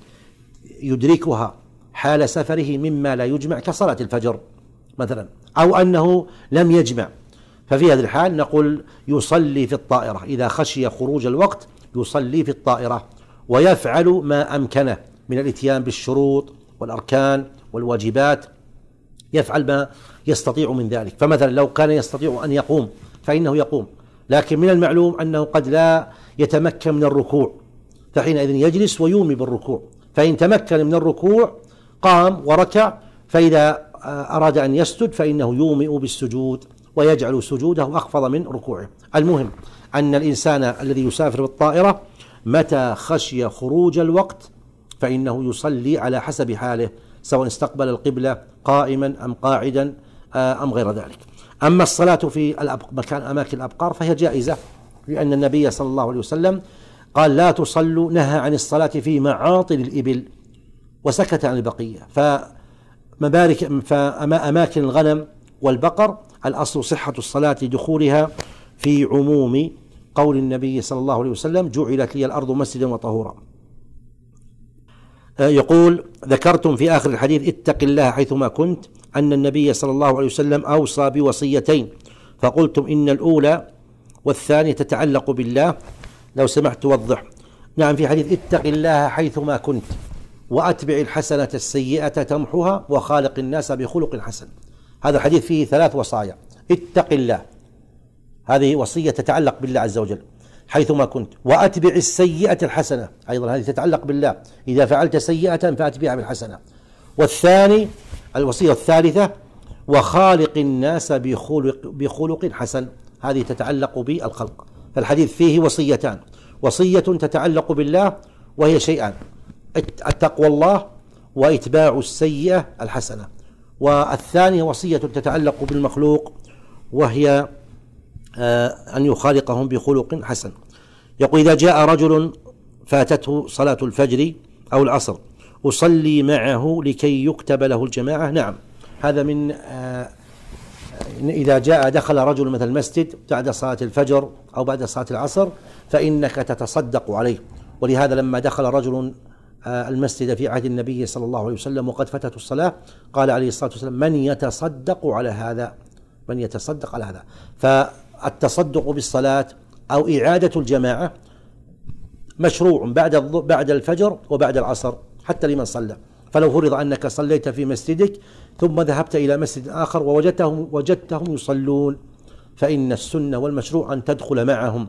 يدركها حال سفره مما لا يجمع كصلاة الفجر مثلا، أو أنه لم يجمع، ففي هذه الحال نقول يصلي في الطائرة. إذا خشي خروج الوقت يصلي في الطائرة ويفعل ما أمكنه من الاتيان بالشروط والأركان والواجبات، يفعل ما يستطيع من ذلك. فمثلا لو كان يستطيع أن يقوم فإنه يقوم، لكن من المعلوم أنه قد لا يتمكن من الركوع، فحينئذ يجلس ويومي بالركوع. فإن تمكن من الركوع قام وركع، فإذا أراد أن يسجد فإنه يومئ بالسجود ويجعل سجوده أخفض من ركوعه. المهم أن الإنسان الذي يسافر بالطائرة متى خشي خروج الوقت فإنه يصلي على حسب حاله، سواء استقبل القبلة قائما أم قاعدا أم غير ذلك. أما الصلاة في مكان أماكن الأبقار فهي جائزة، لأن النبي صلى الله عليه وسلم قال لا تصلوا، نهى عن الصلاة في معاطل الإبل وسكت عن البقية. فمبارك فأماكن الغنم والبقر الأصل صحة الصلاة دخولها في عموم قول النبي صلى الله عليه وسلم جعلت لي الأرض مسجدا وطهورا. يقول ذكرتم في آخر الحديث اتق الله حيثما كنت أن النبي صلى الله عليه وسلم أوصى بوصيتين، فقلتم إن الأولى والثانية تتعلق بالله، لو سمحت توضح. نعم، في حديث اتق الله حيثما كنت وأتبع الحسنة السيئة تمحها وخالق الناس بخلق حسن. هذا الحديث فيه ثلاث وصايا. اتق الله، هذه وصية تتعلق بالله عز وجل حيثما كنت، وأتبع السيئة الحسنة، أيضا هذه تتعلق بالله، إذا فعلت سيئة فأتبعها بالحسنة. والثاني الوصية الثالثة وخالق الناس بخلق, بخلق حسن، هذه تتعلق بالخلق. فالحديث فيه وصيتان، وصية تتعلق بالله وهي شيئان: التقوى الله وإتباع السيئة الحسنة، والثانية وصية تتعلق بالمخلوق وهي أن يخالقهم بخلق حسن. يقول إذا جاء رجل فاتته صلاة الفجر أو العصر أصلي معه لكي يكتب له الجماعة؟ نعم، هذا من إذا جاء دخل رجل مثل المسجد بعد صلاة الفجر أو بعد صلاة العصر فإنك تتصدق عليه ولهذا لما دخل رجل المسجد في عهد النبي صلى الله عليه وسلم وقد فاتته الصلاة قال عليه الصلاة والسلام: من يتصدق على هذا؟ من يتصدق على هذا؟ فالتصدق بالصلاة أو إعادة الجماعة مشروع بعد بعد الفجر وبعد العصر حتى لمن صلى. فلو فرض أنك صليت في مسجدك ثم ذهبت إلى مسجد آخر ووجدتهم وجدتهم يصلون، فإن السنة والمشروع أن تدخل معهم،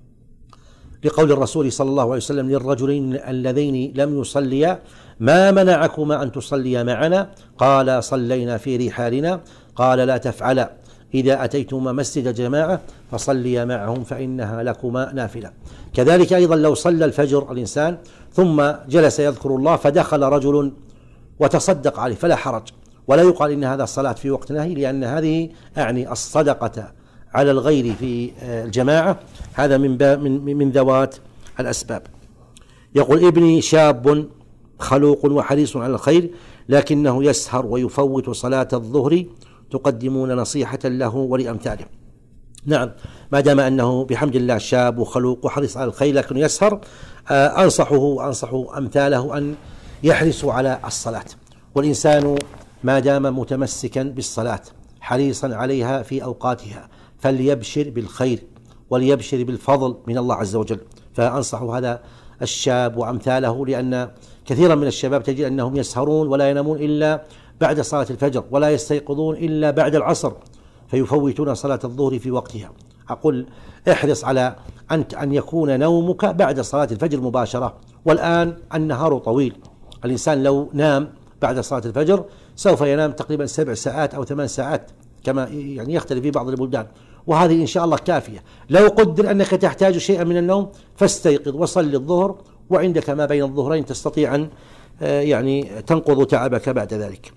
لقول الرسول صلى الله عليه وسلم للرجلين اللذين لم يصليا: ما منعكما أن تصليا معنا؟ قال: صلينا في رحالنا. قال: لا تفعلا، إذا أتيتما مسجد جماعة فصليا معهم فإنها لكما نافلة. كذلك أيضا لو صلى الفجر الإنسان ثم جلس يذكر الله فدخل رجل وتصدق عليه فلا حرج، ولا يقال إن هذا الصلاة في وقت نهي، لأن هذه أعني الصدقة على الغير في الجماعة، هذا من من من ذوات الأسباب. يقول: ابني شاب خلوق وحريص على الخير، لكنه يسهر ويفوت صلاة الظهر، تقدمون نصيحة له ولأمثاله؟ نعم، ما دام أنه بحمد الله شاب وخلوق وحريص على الخير لكنه يسهر، أنصحه وأنصح أمثاله أن يحرصوا على الصلاة. والإنسان ما دام متمسكا بالصلاة حريصا عليها في أوقاتها فليبشر بالخير وليبشر بالفضل من الله عز وجل. فأنصح هذا الشاب وأمثاله، لأن كثيرا من الشباب تجد أنهم يسهرون ولا ينامون إلا بعد صلاة الفجر، ولا يستيقظون إلا بعد العصر، فيفوتون صلاة الظهر في وقتها. أقول: احرص على أن أن يكون نومك بعد صلاة الفجر مباشرة. والآن النهار طويل، الإنسان لو نام بعد صلاة الفجر سوف ينام تقريبا سبع ساعات أو ثمان ساعات، كما يعني يختلف في بعض البلدان، وهذه إن شاء الله كافية. لو قدر أنك تحتاج شيئا من النوم فاستيقظ وصل الظهر، وعندك ما بين الظهرين تستطيع أن يعني تنقض تعبك بعد ذلك.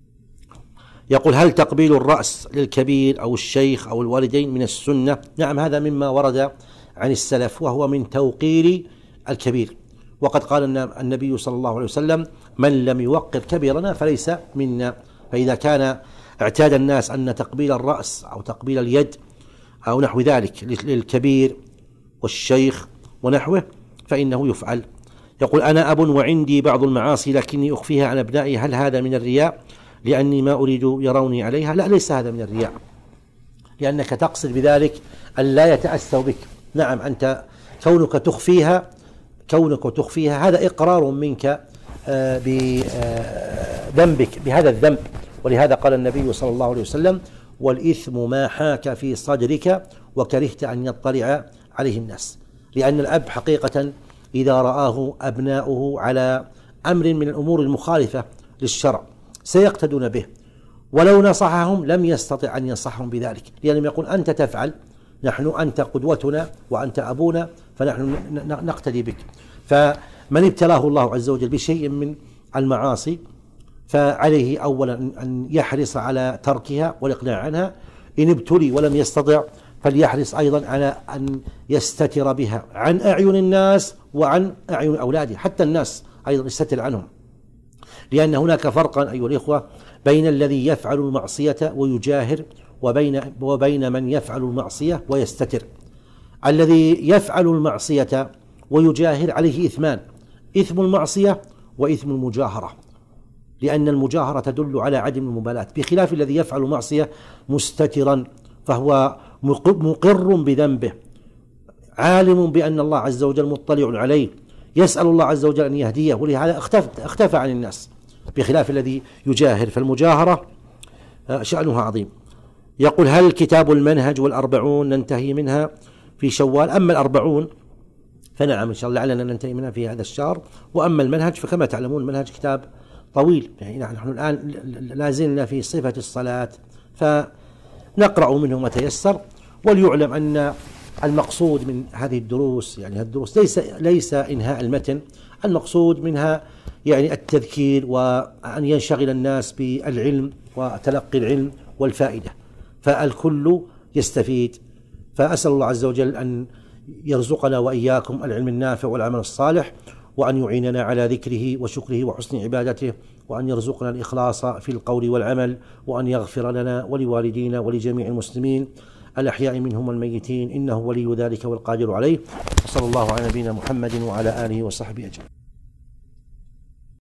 يقول: هل تقبيل الرأس للكبير أو الشيخ أو الوالدين من السنة؟ نعم، هذا مما ورد عن السلف، وهو من توقير الكبير. وقد قال النبي صلى الله عليه وسلم: من لم يوقر كبيرنا فليس منا. فإذا كان اعتاد الناس أن تقبيل الرأس أو تقبيل اليد أو نحو ذلك للكبير والشيخ ونحوه فإنه يفعل. يقول: أنا أب وعندي بعض المعاصي لكني أخفيها عن أبنائي، هل هذا من الرياء لأني ما أريد يروني عليها؟ لا، ليس هذا من الرياء، لأنك تقصد بذلك أن لا يتأسوا بك. نعم، أنت كونك تخفيها كونك تخفيها هذا إقرار منك بذنبك بهذا الذنب. ولهذا قال النبي صلى الله عليه وسلم: والإثم ما حاك في صدرك وكرهت أن يطلع عليه الناس. لأن الأب حقيقة إذا رآه أبناؤه على أمر من الأمور المخالفة للشرع سيقتدون به، ولو نصحهم لم يستطع أن ينصحهم بذلك، لأنهم يقول: أنت تفعل، نحن أنت قدوتنا وأنت أبونا فنحن نقتدي بك. فمن ابتلاه الله عز وجل بشيء من المعاصي فعليه أولا أن يحرص على تركها والإقلاع عنها. إن ابتلي ولم يستطع فليحرص أيضا على أن يستتر بها عن أعين الناس وعن أعين أولاده، حتى الناس أيضا يستتر عنهم، لأن هناك فرقا أيها الإخوة بين الذي يفعل المعصية ويجاهر وبين وبين من يفعل المعصية ويستتر. الذي يفعل المعصية ويجاهر عليه إثمان: إثم المعصية وإثم المجاهرة، لأن المجاهرة تدل على عدم المبالاة، بخلاف الذي يفعل معصية مستترا فهو مقر بذنبه، عالم بأن الله عز وجل مطلع عليه، يسأل الله عز وجل أن يهديه، ولهذا اختفى, اختفى عن الناس، بخلاف الذي يجاهر. فالمجاهرة شأنها عظيم. يقول: هل كتاب المنهج والأربعون ننتهي منها في شوال؟ أما الأربعون فنعم إن شاء الله لعلنا ننتهي منها في هذا الشهر، وأما المنهج فكما تعلمون المنهج كتاب طويل، يعني نحن الآن لازلنا في صفة الصلاة فنقرأ منه ما تيسر. وليعلم أن المقصود من هذه الدروس يعني الدروس ليس ليس إنهاء المتن، المقصود منها يعني التذكير وأن ينشغل الناس بالعلم وتلقي العلم والفائدة، فالكل يستفيد. فأسأل الله عز وجل أن يرزقنا وإياكم العلم النافع والعمل الصالح، وأن يعيننا على ذكره وشكره وحسن عبادته، وأن يرزقنا الإخلاص في القول والعمل، وأن يغفر لنا ولوالدينا ولجميع المسلمين. الأحياء منهم والميتين، إنه ولي ذلك والقادر عليه. وصلى الله على نبينا محمد وعلى آله وصحبه أجمعين.